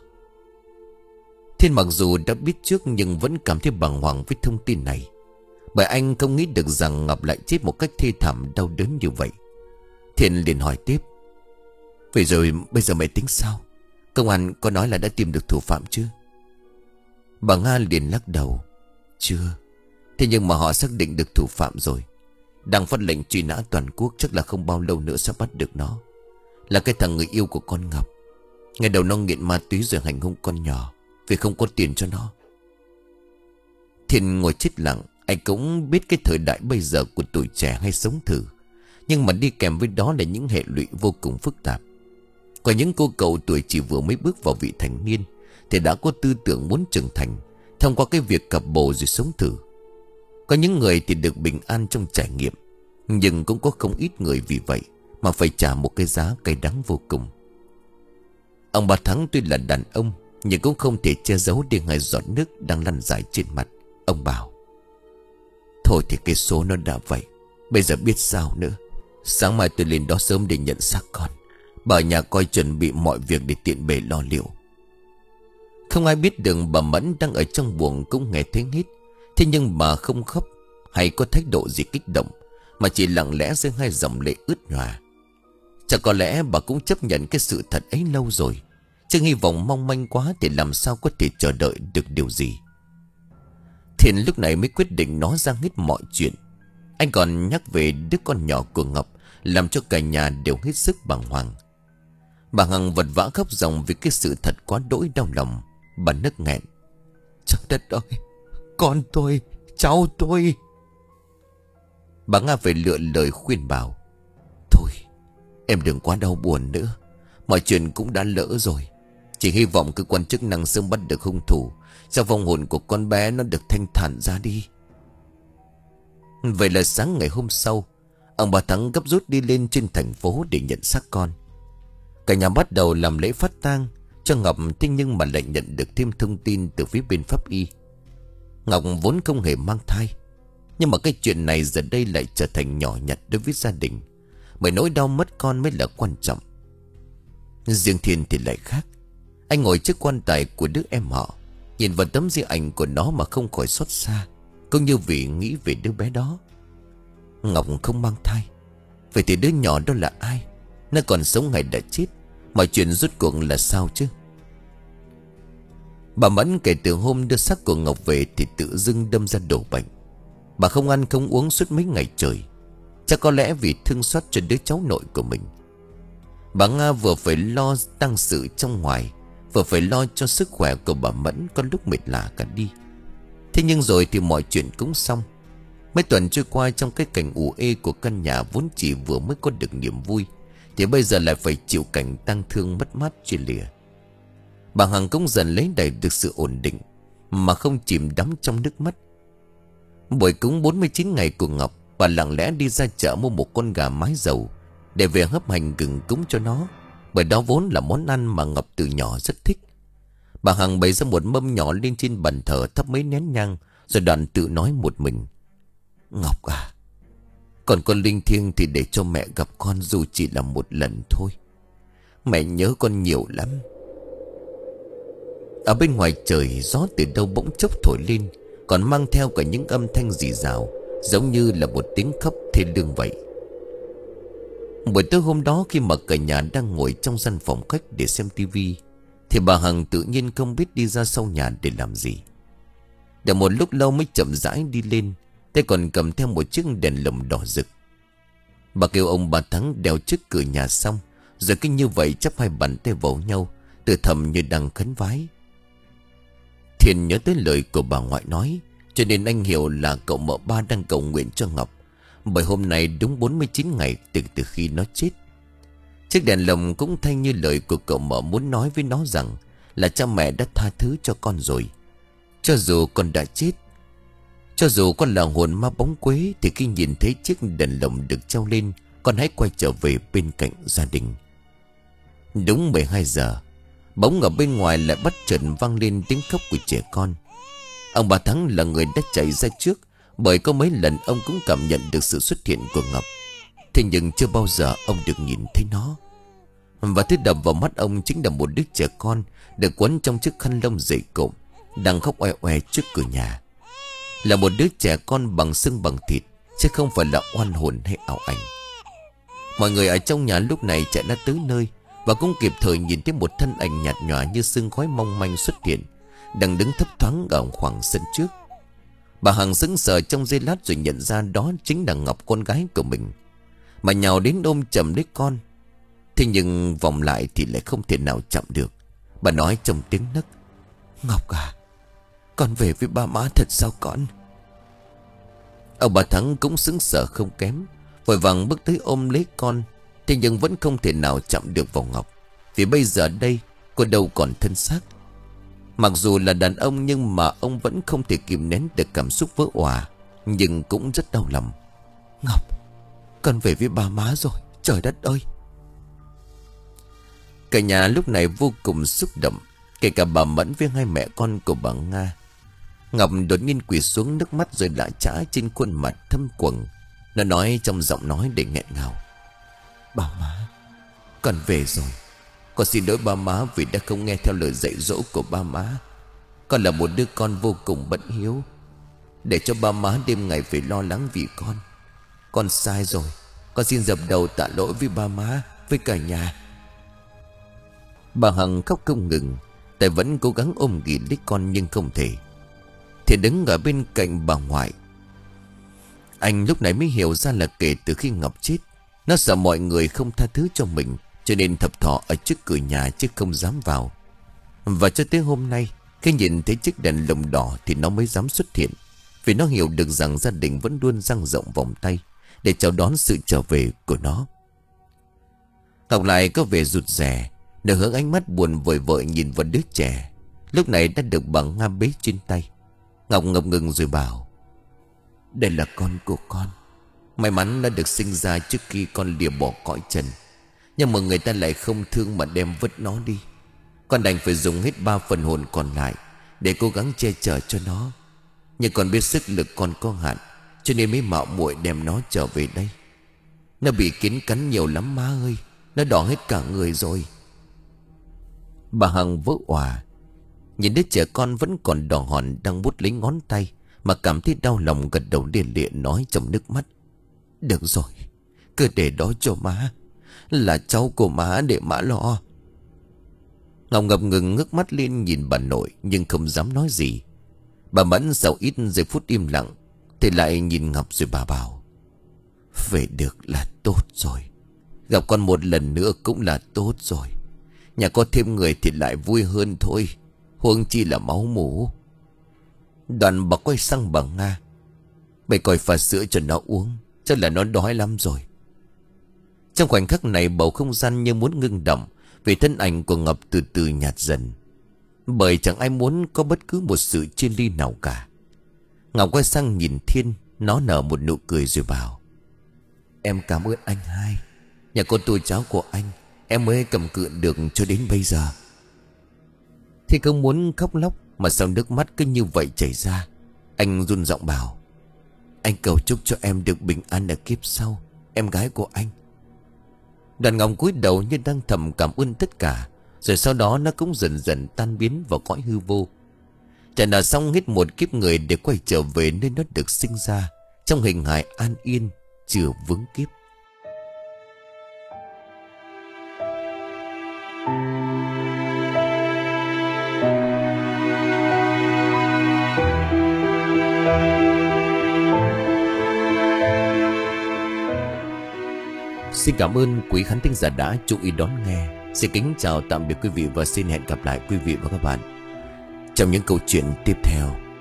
Thiên mặc dù đã biết trước nhưng vẫn cảm thấy bàng hoàng với thông tin này. Bởi anh không nghĩ được rằng Ngọc lại chết một cách thê thảm đau đớn như vậy. Thiên liền hỏi tiếp: vậy rồi bây giờ mày tính sao? Công an có nói là đã tìm được thủ phạm chưa? Bà Nga liền lắc đầu: chưa. Thế nhưng mà họ xác định được thủ phạm rồi. Đang phát lệnh truy nã toàn quốc, chắc là không bao lâu nữa sẽ bắt được nó. Là cái thằng người yêu của con Ngọc. Ngày đầu nó nghiện ma túy rồi hành hung con nhỏ vì không có tiền cho nó. Thiên ngồi chết lặng. Anh cũng biết cái thời đại bây giờ của tuổi trẻ hay sống thử, nhưng mà đi kèm với đó là những hệ lụy vô cùng phức tạp. Có những cô cậu tuổi chỉ vừa mới bước vào vị thành niên thì đã có tư tưởng muốn trưởng thành thông qua cái việc cặp bồ rồi sống thử. Có những người thì được bình an trong trải nghiệm, nhưng cũng có không ít người vì vậy mà phải trả một cái giá cay đắng vô cùng. Ông Ba Thắng tuy là đàn ông nhưng cũng không thể che giấu đi hai giọt nước đang lăn dài trên mặt. Ông bảo: thôi thì cái số nó đã vậy, bây giờ biết sao nữa. Sáng mai tôi lên đó sớm để nhận xác con. Bà nhà coi chuẩn bị mọi việc để tiện bề lo liệu. Không ai biết được bà Mẫn đang ở trong buồng cũng nghe thấy hết. Thế nhưng bà không khóc hay có thái độ gì kích động, mà chỉ lặng lẽ rơi hai dòng lệ ướt nhòa. Chắc có lẽ bà cũng chấp nhận cái sự thật ấy lâu rồi, chứ hy vọng mong manh quá thì làm sao có thể chờ đợi được điều gì. Thiện lúc này mới quyết định nói ra hết mọi chuyện. Anh còn nhắc về đứa con nhỏ của Ngọc, làm cho cả nhà đều hết sức bàng hoàng. Bà Hằng vật vã khóc ròng vì cái sự thật quá đỗi đau lòng. Bà nức nghẹn: trời đất ơi, con tôi, cháu tôi. Bà Nga phải lựa lời khuyên bảo: thôi em đừng quá đau buồn nữa. Mọi chuyện cũng đã lỡ rồi. Chỉ hy vọng cơ quan chức năng sớm bắt được hung thủ, cho vong hồn của con bé nó được thanh thản ra đi. Vậy là sáng ngày hôm sau, ông Ba Thắng gấp rút đi lên trên thành phố để nhận xác con. Cả nhà bắt đầu làm lễ phát tang cho Ngọc. Thế nhưng mà lại nhận được thêm thông tin từ phía bên pháp y. Ngọc vốn không hề mang thai, nhưng mà cái chuyện này giờ đây lại trở thành nhỏ nhặt đối với gia đình, bởi nỗi đau mất con mới là quan trọng. Riêng Thiên thì lại khác. Anh ngồi trước quan tài của đứa em họ, nhìn vào tấm di ảnh của nó mà không khỏi xót xa, cũng như vì nghĩ về đứa bé đó. Ngọc không mang thai, vậy thì đứa nhỏ đó là ai? Nó còn sống hay đã chết? Mọi chuyện rốt cuộc là sao chứ? Bà Mẫn kể từ hôm đưa xác của Ngọc về thì tự dưng đâm ra đổ bệnh. Bà không ăn không uống suốt mấy ngày trời, chắc có lẽ vì thương xót cho đứa cháu nội của mình. Bà Nga vừa phải lo tang sự trong ngoài, vừa phải lo cho sức khỏe của bà Mẫn có lúc mệt lả cả đi. Thế nhưng rồi thì mọi chuyện cũng xong. Mấy tuần trôi qua trong cái cảnh ù ê của căn nhà vốn chỉ vừa mới có được niềm vui, thì bây giờ lại phải chịu cảnh tang thương mất mát chia lìa. Bà Hằng cũng dần lấy đầy được sự ổn định, mà không chìm đắm trong nước mắt. Buổi cúng bốn mươi chín ngày của Ngọc, bà lặng lẽ đi ra chợ mua một con gà mái dầu để về hấp hành gừng cúng cho nó, bởi đó vốn là món ăn mà Ngọc từ nhỏ rất thích. Bà Hằng bày ra một mâm nhỏ lên trên bàn thờ, thắp mấy nén nhang, rồi đoạn tự nói một mình: Ngọc à, còn con linh thiêng thì để cho mẹ gặp con dù chỉ là một lần thôi. Mẹ nhớ con nhiều lắm. Ở bên ngoài trời, gió từ đâu bỗng chốc thổi lên, còn mang theo cả những âm thanh rì rào, giống như là một tiếng khóc thê lương vậy. Buổi tối hôm đó, khi mà cả nhà đang ngồi trong gian phòng khách để xem tivi, thì bà Hằng tự nhiên không biết đi ra sau nhà để làm gì. Để một lúc lâu mới chậm rãi đi lên, tay còn cầm theo một chiếc đèn lồng đỏ rực. Bà kêu ông Ba Thắng đeo trước cửa nhà xong, rồi cứ như vậy chắp hai bàn tay vào nhau, tự thầm như đang khấn vái. Thiên nhớ tới lời của bà ngoại nói, cho nên anh hiểu là cậu mợ Ba đang cầu nguyện cho Ngọc, bởi hôm nay đúng bốn mươi chín ngày từ từ khi nó chết. Chiếc đèn lồng cũng thanh như lời của cậu mợ muốn nói với nó rằng là cha mẹ đã tha thứ cho con rồi. Cho dù con đã chết, cho dù con là hồn ma bóng quế, thì khi nhìn thấy chiếc đèn lồng được treo lên, con hãy quay trở về bên cạnh gia đình. Đúng mười hai giờ, Bỗng ở bên ngoài lại bất chợt vang lên tiếng khóc của trẻ con. Ông bà Thắng là người đã chạy ra trước, bởi có mấy lần ông cũng cảm nhận được sự xuất hiện của Ngọc. Thế nhưng chưa bao giờ ông được nhìn thấy nó. Và thứ đập vào mắt ông chính là một đứa trẻ con được quấn trong chiếc khăn lông dày cộm, đang khóc oe oe trước cửa nhà. Là một đứa trẻ con bằng xương bằng thịt, chứ không phải là oan hồn hay ảo ảnh. Mọi người ở trong nhà lúc này chạy ra tới nơi, và cũng kịp thời nhìn thấy một thân ảnh nhạt nhòa như sương khói mong manh xuất hiện, đang đứng thấp thoáng ở khoảng sân trước. Bà Hằng sững sờ trong giây lát rồi nhận ra đó chính là Ngọc, con gái của mình, mà nhào đến ôm chầm lấy con. Thế nhưng vòng lại thì lại không thể nào chạm được. Bà nói trong tiếng nấc: "Ngọc à, con về với ba má thật sao con?" Ông bà Thắng cũng sững sờ không kém, vội vàng bước tới ôm lấy con. Thế nhưng vẫn không thể nào chạm được vào Ngọc, vì bây giờ đây cô đâu còn thân xác. Mặc dù là đàn ông nhưng mà ông vẫn không thể kìm nén được cảm xúc vỡ òa, nhưng cũng rất đau lòng. "Ngọc, con về với ba má rồi, trời đất ơi!" Cả nhà lúc này vô cùng xúc động, kể cả bà Mẫn với hai mẹ con của bà Nga. Ngọc đột nhiên quỳ xuống, nước mắt rồi lã chã trên khuôn mặt thâm quầng. Nó nói trong giọng nói để nghẹn ngào: "Ba má, con về rồi. Con xin lỗi ba má vì đã không nghe theo lời dạy dỗ của ba má. Con là một đứa con vô cùng bất hiếu, để cho ba má đêm ngày phải lo lắng vì con. Con sai rồi. Con xin dập đầu tạ lỗi với ba má, với cả nhà." Bà Hằng khóc không ngừng, tại vẫn cố gắng ôm ghì lấy con nhưng không thể. Thì đứng ở bên cạnh bà ngoại, anh lúc này mới hiểu ra là kể từ khi Ngọc chết, nó sợ mọi người không tha thứ cho mình, cho nên thập thò ở trước cửa nhà chứ không dám vào. Và cho tới hôm nay, khi nhìn thấy chiếc đèn lồng đỏ thì nó mới dám xuất hiện, vì nó hiểu được rằng gia đình vẫn luôn dang rộng vòng tay để chào đón sự trở về của nó. Ngọc lại có vẻ rụt rè, nó hướng ánh mắt buồn vội vội nhìn vào đứa trẻ lúc này đã được bà Nga bế trên tay. Ngọc ngập ngừng rồi bảo: "Đây là con của con. May mắn nó được sinh ra trước khi con lìa bỏ cõi trần, nhưng mà người ta lại không thương mà đem vứt nó đi. Con đành phải dùng hết ba phần hồn còn lại để cố gắng che chở cho nó. Nhưng con biết sức lực con có hạn, cho nên mới mạo muội đem nó trở về đây. Nó bị kiến cắn nhiều lắm má ơi, nó đỏ hết cả người rồi." Bà Hằng vỡ òa, nhìn đứa trẻ con vẫn còn đỏ hòn đang bút lấy ngón tay mà cảm thấy đau lòng, gật đầu liền lịa nói trong nước mắt: "Được rồi, cứ để đó cho má. Là cháu của má, để má lo." Ngọc ngập ngừng ngước mắt lên nhìn bà nội nhưng không dám nói gì. Bà Mẫn sau ít giây phút im lặng thì lại nhìn Ngọc rồi bà bảo: "Về được là tốt rồi. Gặp con một lần nữa cũng là tốt rồi. Nhà có thêm người thì lại vui hơn thôi, huống chi là máu mủ." Đoạn bà quay sang bà Nga: "Mày coi pha sữa cho nó uống, chắc là nó đói lắm rồi." Trong khoảnh khắc này bầu không gian như muốn ngưng động, vì thân ảnh của Ngọc từ từ nhạt dần, bởi chẳng ai muốn có bất cứ một sự chia ly nào cả. Ngọc quay sang nhìn Thiên, nó nở một nụ cười rồi bảo: "Em cảm ơn anh hai. Nhà con tôi cháu của anh, em mới cầm cự được cho đến bây giờ." Thì không muốn khóc lóc mà sao nước mắt cứ như vậy chảy ra. Anh run giọng bảo: "Anh cầu chúc cho em được bình an ở kiếp sau, em gái của anh." Đoàn Ngọc cúi đầu như đang thầm cảm ơn tất cả, rồi sau đó nó cũng dần dần tan biến vào cõi hư vô. Trả nợ xong hết một kiếp người để quay trở về nơi nó được sinh ra, trong hình hài an yên chưa vướng kiếp. Xin cảm ơn quý khán thính giả đã chú ý đón nghe. Xin kính chào tạm biệt quý vị và xin hẹn gặp lại quý vị và các bạn trong những câu chuyện tiếp theo.